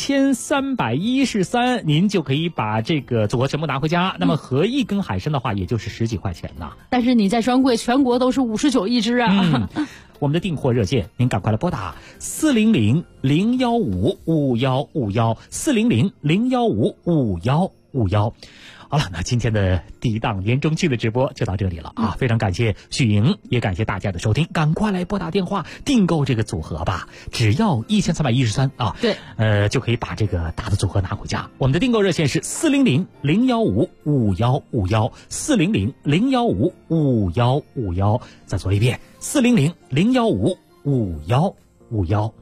1313，您就可以把这个组合全部拿回家。那么合一根海参的话，也就是10几块钱呢。 但是你在专柜全国都是59一只啊。 我们的订货热线，您赶快来拨打400-015-5151，400-015-5151。好了，那今天的第一档年中庆的直播就到这里了啊！非常感谢许莹，也感谢大家的收听，赶快来拨打电话订购这个组合吧，只要1313啊！ 对， 就可以把这个大的组合拿回家。我们的订购热线是400-015-5151，400-015-5151。再说一遍，400-015-5151。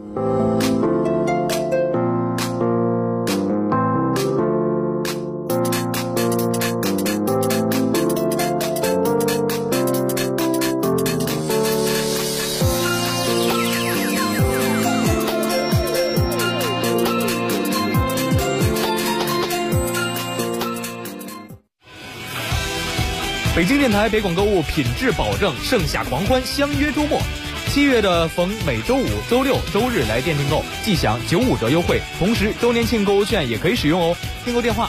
北京电台北广购物品质保证，盛夏狂欢，相约周末。7月的逢每周五、周六、周日来店订购，即享95折优惠，同时周年庆购物券也可以使用哦。订购电话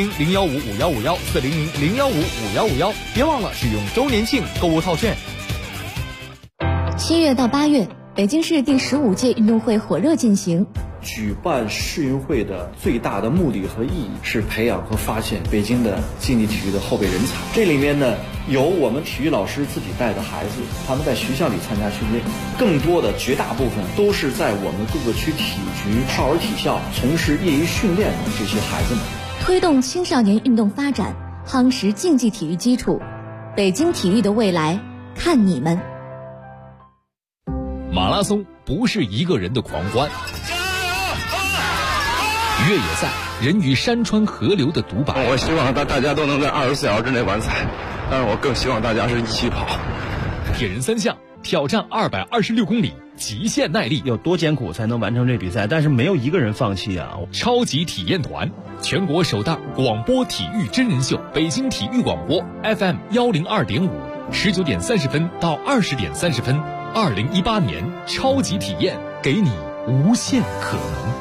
400-015-5151，400-015-5151，别忘了使用周年庆购物套券。 7月到8月，北京市第15届运动会火热进行。 举办世运会的最大的目的和意义是培养和发现北京的竞技体育的后备人才。这里面呢，有我们体育老师自己带的孩子，他们在学校里参加训练，更多的绝大部分都是在我们各个区体局、少儿体校从事业余训练的这些孩子们。 推动青少年运动发展，夯实竞技体育基础，北京体育的未来看你们。 马拉松不是一个人的狂欢，越野赛人与山川河流的独白。 我希望大家都能在24小时之内完赛，但是我更希望大家是一起跑。 铁人3项挑战226公里，极限耐力， 有多艰苦才能完成这比赛？但是没有一个人放弃啊！ 超级体验团，全国首档广播体育真人秀，北京体育广播 FM 102.5，19点30分到20点30分，2018年超级体验，给你无限可能。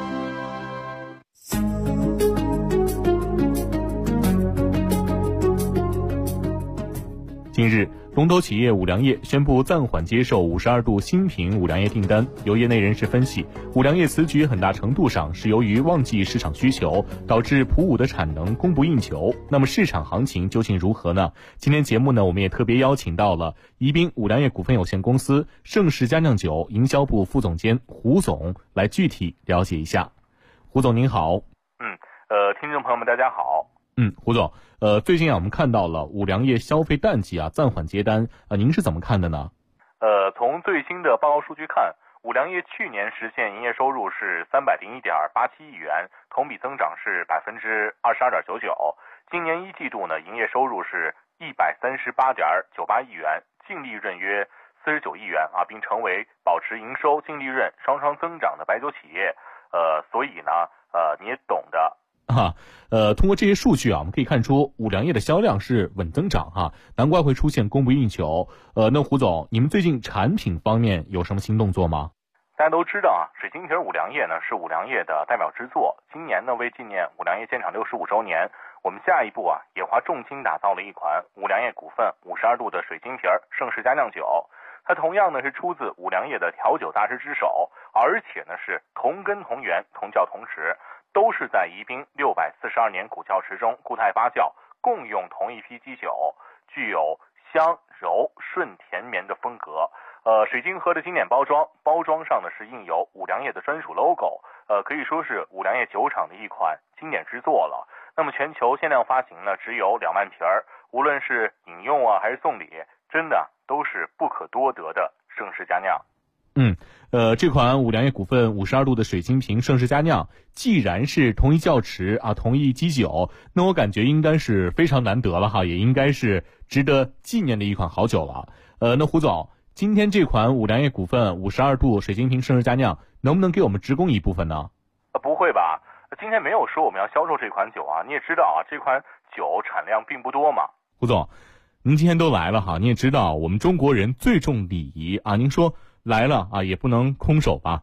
近日，龙头企业五粮液宣布暂缓接受52度新品五粮液订单。有业内人士分析，五粮液此举很大程度上是由于旺季市场需求，导致普五的产能供不应求。那么市场行情究竟如何呢？今天节目呢，我们也特别邀请到了宜宾五粮液股份有限公司盛世佳酿酒营销部副总监胡总来具体了解一下。胡总您好。 听众朋友们大家好。 胡总，最近我们看到了五粮液消费淡季暂缓接单，您是怎么看的呢？ 从最新的报告数据看，五粮液去年实现营业收入是301.87亿元，同比增长是22.99%。今年一季度呢，营业收入是138.98亿元，净利润约49亿元并成为保持营收、净利润双双增长的白酒企业。所以呢，你也懂的。 通过这些数据我们可以看出五粮液的销量是稳增长难怪会出现供不应求。那胡总，你们最近产品方面有什么新动作吗？ 大家都知道啊，水晶瓶五粮液呢是五粮液的代表之作。今年呢为纪念五粮液建厂65周年，我们下一步啊也花重金打造了一款五粮液股份52度的水晶瓶盛世佳酿酒。它同样呢是出自五粮液的调酒大师之手，而且呢是同根同源同窖同池，都是在宜宾642年古窖池中固态发酵，共用同一批基酒，具有香柔顺甜绵的风格。水晶盒的经典包装上呢是印有五粮液的专属 logo， 可以说是五粮液酒厂的一款经典之作了。那么全球限量发行呢只有2万瓶，无论是饮用啊还是送礼，真的都是不可多得的盛世佳酿。 这款五粮液股份52度的水晶瓶盛世佳酿，既然是同一窖池啊，同一基酒，那我感觉应该是非常难得了哈，也应该是值得纪念的一款好酒了。那胡总，今天这款五粮液股份52度水晶瓶盛世佳酿，能不能给我们直供一部分呢？ 不会吧，今天没有说我们要销售这款酒啊，你也知道啊，这款酒产量并不多嘛。 胡总，您今天都来了哈，你也知道我们中国人最重礼仪啊，您说来了啊，也不能空手吧？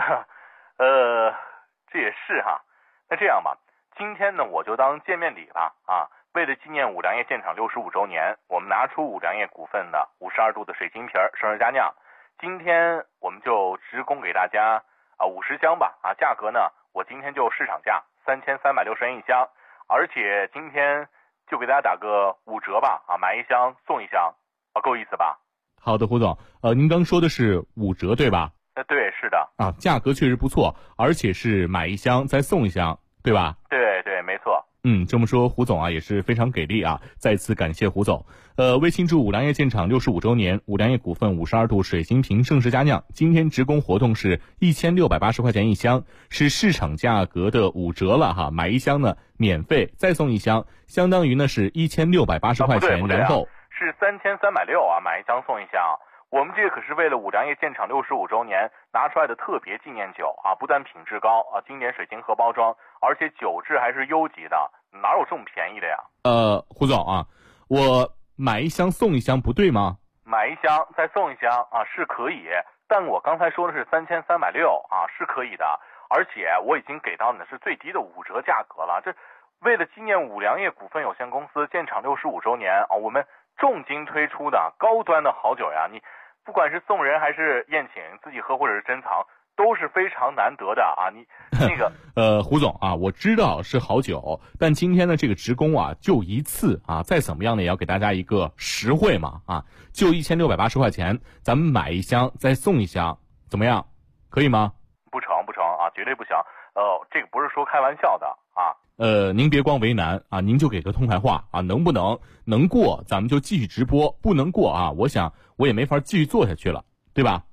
这也是哈。那这样吧，今天呢我就当见面礼吧啊。为了纪念五粮液建厂65周年，我们拿出五粮液股份的52度的水晶瓶盛世佳酿，今天我们就直供给大家50箱吧啊，价格呢我今天就市场价3360元一箱，而且今天就给大家打个5折吧啊，买1箱送1箱啊，够意思吧？ 好的，胡总，您刚说的是5折对吧？ 对，是的。 啊，价格确实不错，而且是买1箱再送1箱，对吧？ 对，没错。 这么说胡总啊也是非常给力啊，再次感谢胡总。为庆祝五粮液建厂65周年，五粮液股份52度水晶瓶盛世佳酿今天直供活动是1680块钱一箱，是市场价格的5折了哈，买1箱呢免费再送1箱，相当于呢是1680块钱，然后是3360啊，买1箱送1箱。我们这个可是为了五粮液建厂65周年拿出来的特别纪念酒啊，不但品质高啊，经典水晶盒包装，而且酒质还是优级的，哪有这么便宜的呀？ 胡总啊，我买1箱送1箱不对吗？ 买1箱再送1箱啊是可以，但我刚才说的是3360啊是可以的，而且我已经给到你的是最低的5折价格了。这为了纪念五粮液股份有限公司建厂65周年啊，我们重金推出的高端的好酒呀，你不管是送人还是宴请，自己喝或者是珍藏，都是非常难得的啊！你那个胡总啊，我知道是好酒，但今天的这个直供啊，就1次啊，再怎么样呢，也要给大家一个实惠嘛啊，就1680块钱，咱们买1箱再送1箱，怎么样？可以吗？ 不成啊，绝对不行！这个不是说开玩笑的啊。 您别光为难啊，您就给个痛快话啊，能不能过咱们就继续直播，不能过啊，我想我也没法继续做下去了，对吧？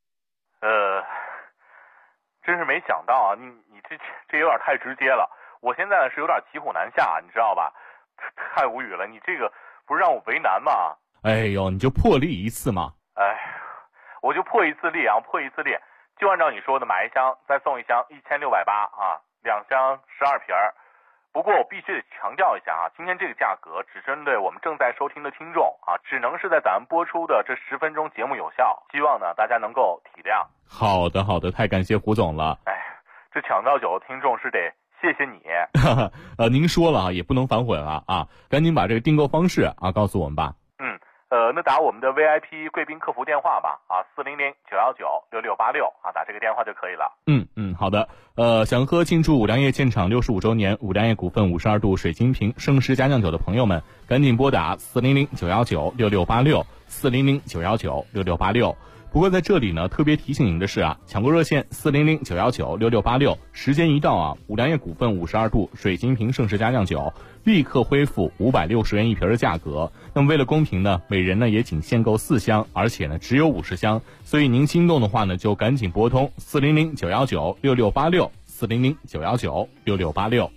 真是没想到啊，你这有点太直接了，我现在是有点骑虎难下，你知道吧？太无语了，你这个不是让我为难吗？ 哎呦，你就破例1次嘛。 我就破1次例啊，就按照你说的，买1箱再送1箱，1680啊，2箱12瓶。不过我必须得强调一下啊，今天这个价格只针对我们正在收听的听众啊，只能是在咱们播出的这10分钟节目有效，希望呢大家能够体谅。 好的，太感谢胡总了。 这抢到酒的听众是得谢谢你。 您说了啊，也不能反悔了啊，赶紧把这个订购方式啊告诉我们吧。 那打我们的 VIP 贵宾客服电话吧啊，400-919-6686啊，打这个电话就可以了。 好的。想喝庆祝五粮液建厂65周年五粮液股份52度水晶瓶盛世佳酿酒的朋友们，赶紧拨打400-919-6686 400-919-6686。不过在这里呢，特别提醒您的是啊，抢购热线400-919-6686，时间一到啊，五粮液股份52度水晶瓶盛世佳酿酒立刻恢复560元一瓶的价格。那么为了公平呢，每人呢也仅限购4箱，而且呢只有50箱，所以您心动的话呢，就赶紧拨通400-919-6686 400-919-6686。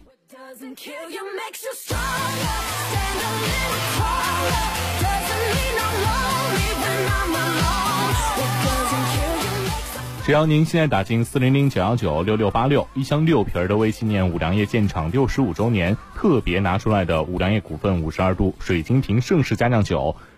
只要您现在打进400-919-6686，一箱6瓶的为纪念五粮液建厂65周年特别拿出来的五粮液股份52度水晶瓶盛世佳酿酒，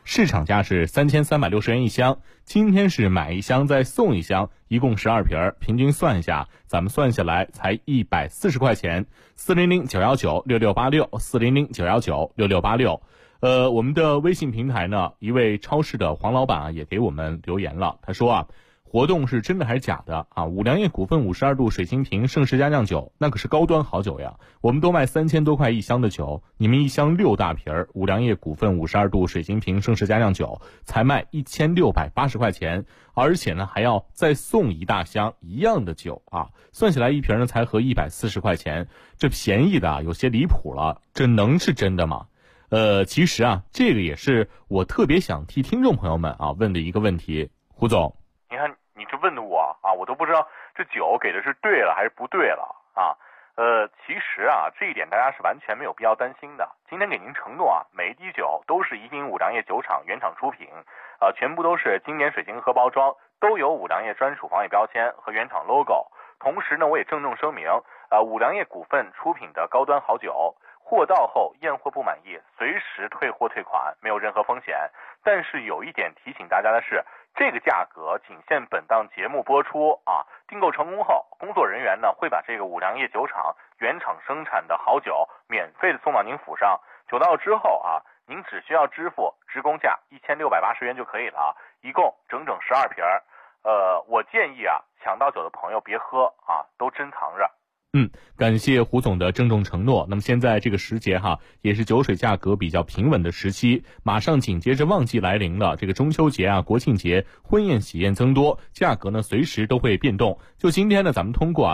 市场价是3360元一箱，今天是买一箱再送一箱，一共12瓶，平均算一下，咱们算下来才140块钱。400-919-6686，400-919-6686。我们的微信平台呢，一位超市的黄老板也给我们留言了，他说活动是真的还是假的五粮液股份52度水晶瓶盛世佳酿酒，那可是高端好酒呀，我们都卖3000多块一箱的酒，你们一箱6大瓶五粮液股份52度水晶瓶盛世佳酿酒才卖1680块钱，而且呢还要再送一大箱一样的酒算起来一瓶呢才合140块钱，这便宜的有些离谱了，这能是真的吗？其实这个也是我特别想替听众朋友们问的一个问题。胡总， 你看你这问的我我都不知道这酒给的是对了还是不对了其实这一点大家是完全没有必要担心的。今天给您承诺每一滴酒都是宜宾五粮液酒厂原厂出品，全部都是经典水晶盒包装，都有五粮液专属防伪标签和原厂 logo。同时呢，我也郑重声明，五粮液股份出品的高端好酒，货到后验货不满意，随时退货退款，没有任何风险。但是有一点提醒大家的是，这个价格仅限本档节目播出订购成功后，工作人员呢会把这个五粮液酒厂原厂生产的好酒免费的送到您府上。酒到之后您只需要支付职工价1680元就可以了，一共整整12瓶。我建议抢到酒的朋友别喝都珍藏着。 感谢胡总的郑重承诺。那么现在这个时节也是酒水价格比较平稳的时期，马上紧接着旺季来临了，这个中秋节国庆节婚宴喜宴增多，价格呢随时都会变动。就今天呢，咱们通过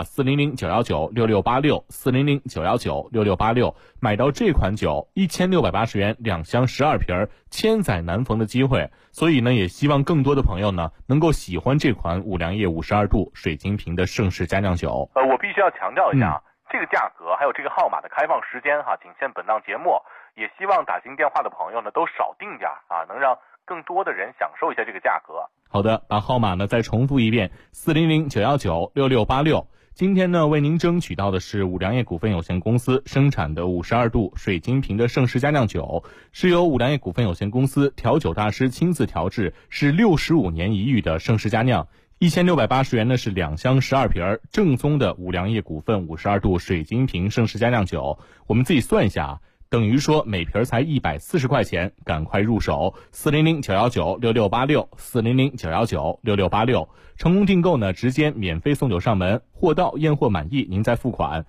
400-919-6686，400-919-6686买到这款酒1680元2箱12瓶，千载难逢的机会。所以呢，也希望更多的朋友呢能够喜欢这款五粮液52度水晶瓶的盛世佳酿酒。 我必须要强调一下这个价格还有这个号码的开放时间仅限本档节目，也希望打进电话的朋友呢都少订点能让更多的人享受一下这个价格。 好的，把号码呢再重复一遍，400-919-6686。今天呢，为您争取到的是五粮液股份有限公司生产的52度水晶瓶的盛世佳酿酒，是由五粮液股份有限公司调酒大师亲自调制，是65年一遇的盛世佳酿。1680元呢是2箱12瓶，正宗的五粮液股份52度水晶瓶盛世佳酿酒。我们自己算一下等于说每瓶才140块钱，赶快入手，400-919-6686，400-919-6686。成功订购呢，直接免费送酒上门，货到验货满意您再付款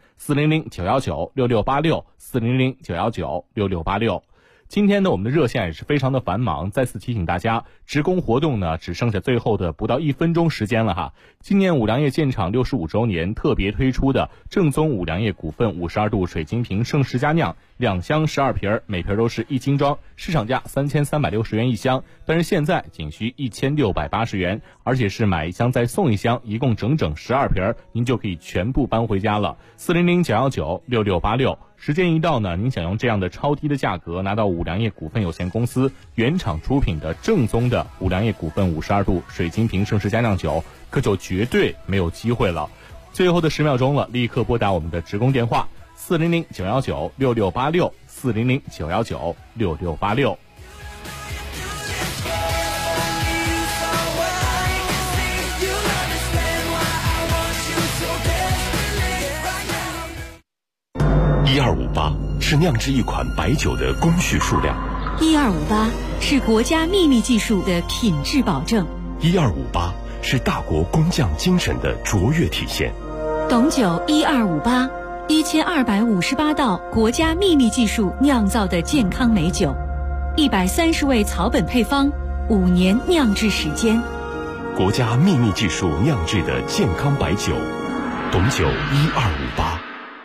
，400-919-6686，400-919-6686。今天呢，我们的热线也是非常的繁忙，再次提醒大家，职工活动呢只剩下最后的不到1分钟时间了今年五粮液建厂65周年特别推出的正宗五粮液股份52度水晶瓶盛世佳酿2箱12瓶，每瓶都是1斤装，市场价3360元一箱，但是现在仅需1680元，而且是买一箱再送一箱，一共整整12瓶，您就可以全部搬回家了。400-919-6686。时间一到呢，您想用这样的超低的价格拿到五粮液股份有限公司原厂出品的正宗的五粮液股份52度水晶瓶盛世佳酿酒，可就绝对没有机会了。最后的10秒钟了，立刻拨打我们的职工电话400-919-6686，400-919-6686。 1258是酿制一款白酒的工序数量 ，1258是国家秘密技术的品质保证 ，1258是大国工匠精神的卓越体现。 董酒1258，1258道国家秘密技术酿造的健康美酒，130味草本配方，5年酿制时间， 国家秘密技术酿制的健康白酒，董酒1258。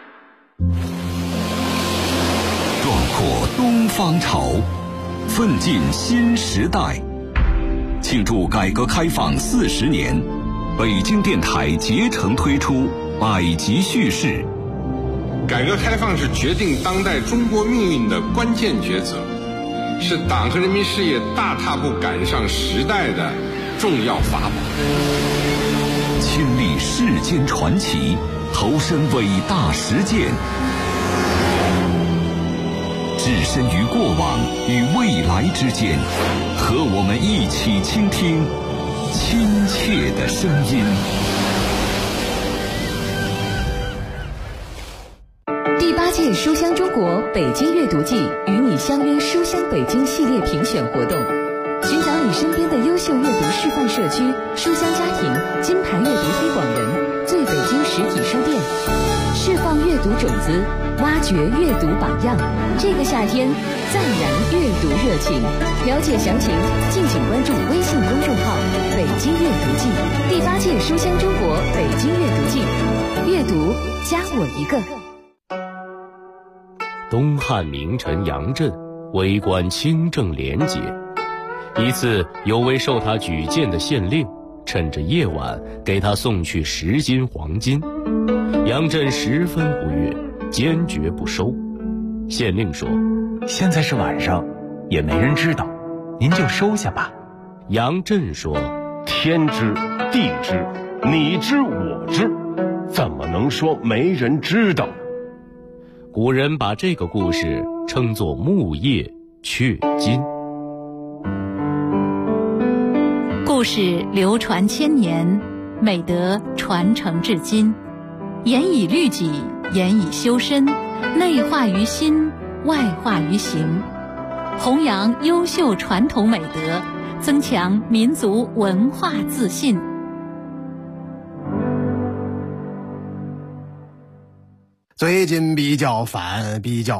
壮阔东方潮，奋进新时代。庆祝改革开放40年，北京电台竭诚推出百集叙事。 改革开放是决定当代中国命运的关键抉择，是党和人民事业大踏步赶上时代的重要法宝。 亲历世间传奇，投身伟大实践。 置身于过往与未来之间，和我们一起倾听亲切的声音。 第8届书香中国北京阅读季与你相约书香北京系列评选活动，寻找你身边的优秀阅读示范社区、书香家庭、金牌阅读推广人、最北京实体书店，释放阅读种子，挖掘阅读榜样。这个夏天再燃阅读热情。了解详情，敬请关注微信公众号“北京阅读季”。第8届书香中国北京阅读季，阅读加我一个。 东汉名臣杨震为官清正廉洁，一次有位受他举荐的县令趁着夜晚给他送去10斤黄金，杨震十分不悦，坚决不收。县令说： 现在是晚上，也没人知道，您就收下吧。 杨震说： 天知地知，你知我知，怎么能说没人知道呢？ 古人把这个故事称作木叶雀金。 故事流传千年，美德传承至今，严以律己，严以修身，内化于心，外化于行，弘扬优秀传统美德，增强民族文化自信。 最近比较烦，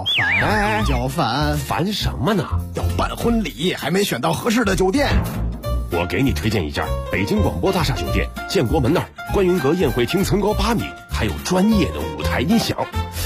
烦什么呢？ 要办婚礼，还没选到合适的酒店。 我给你推荐一家北京广播大厦酒店，建国门那儿，观云阁宴会厅层高8米，还有专业的舞台音响，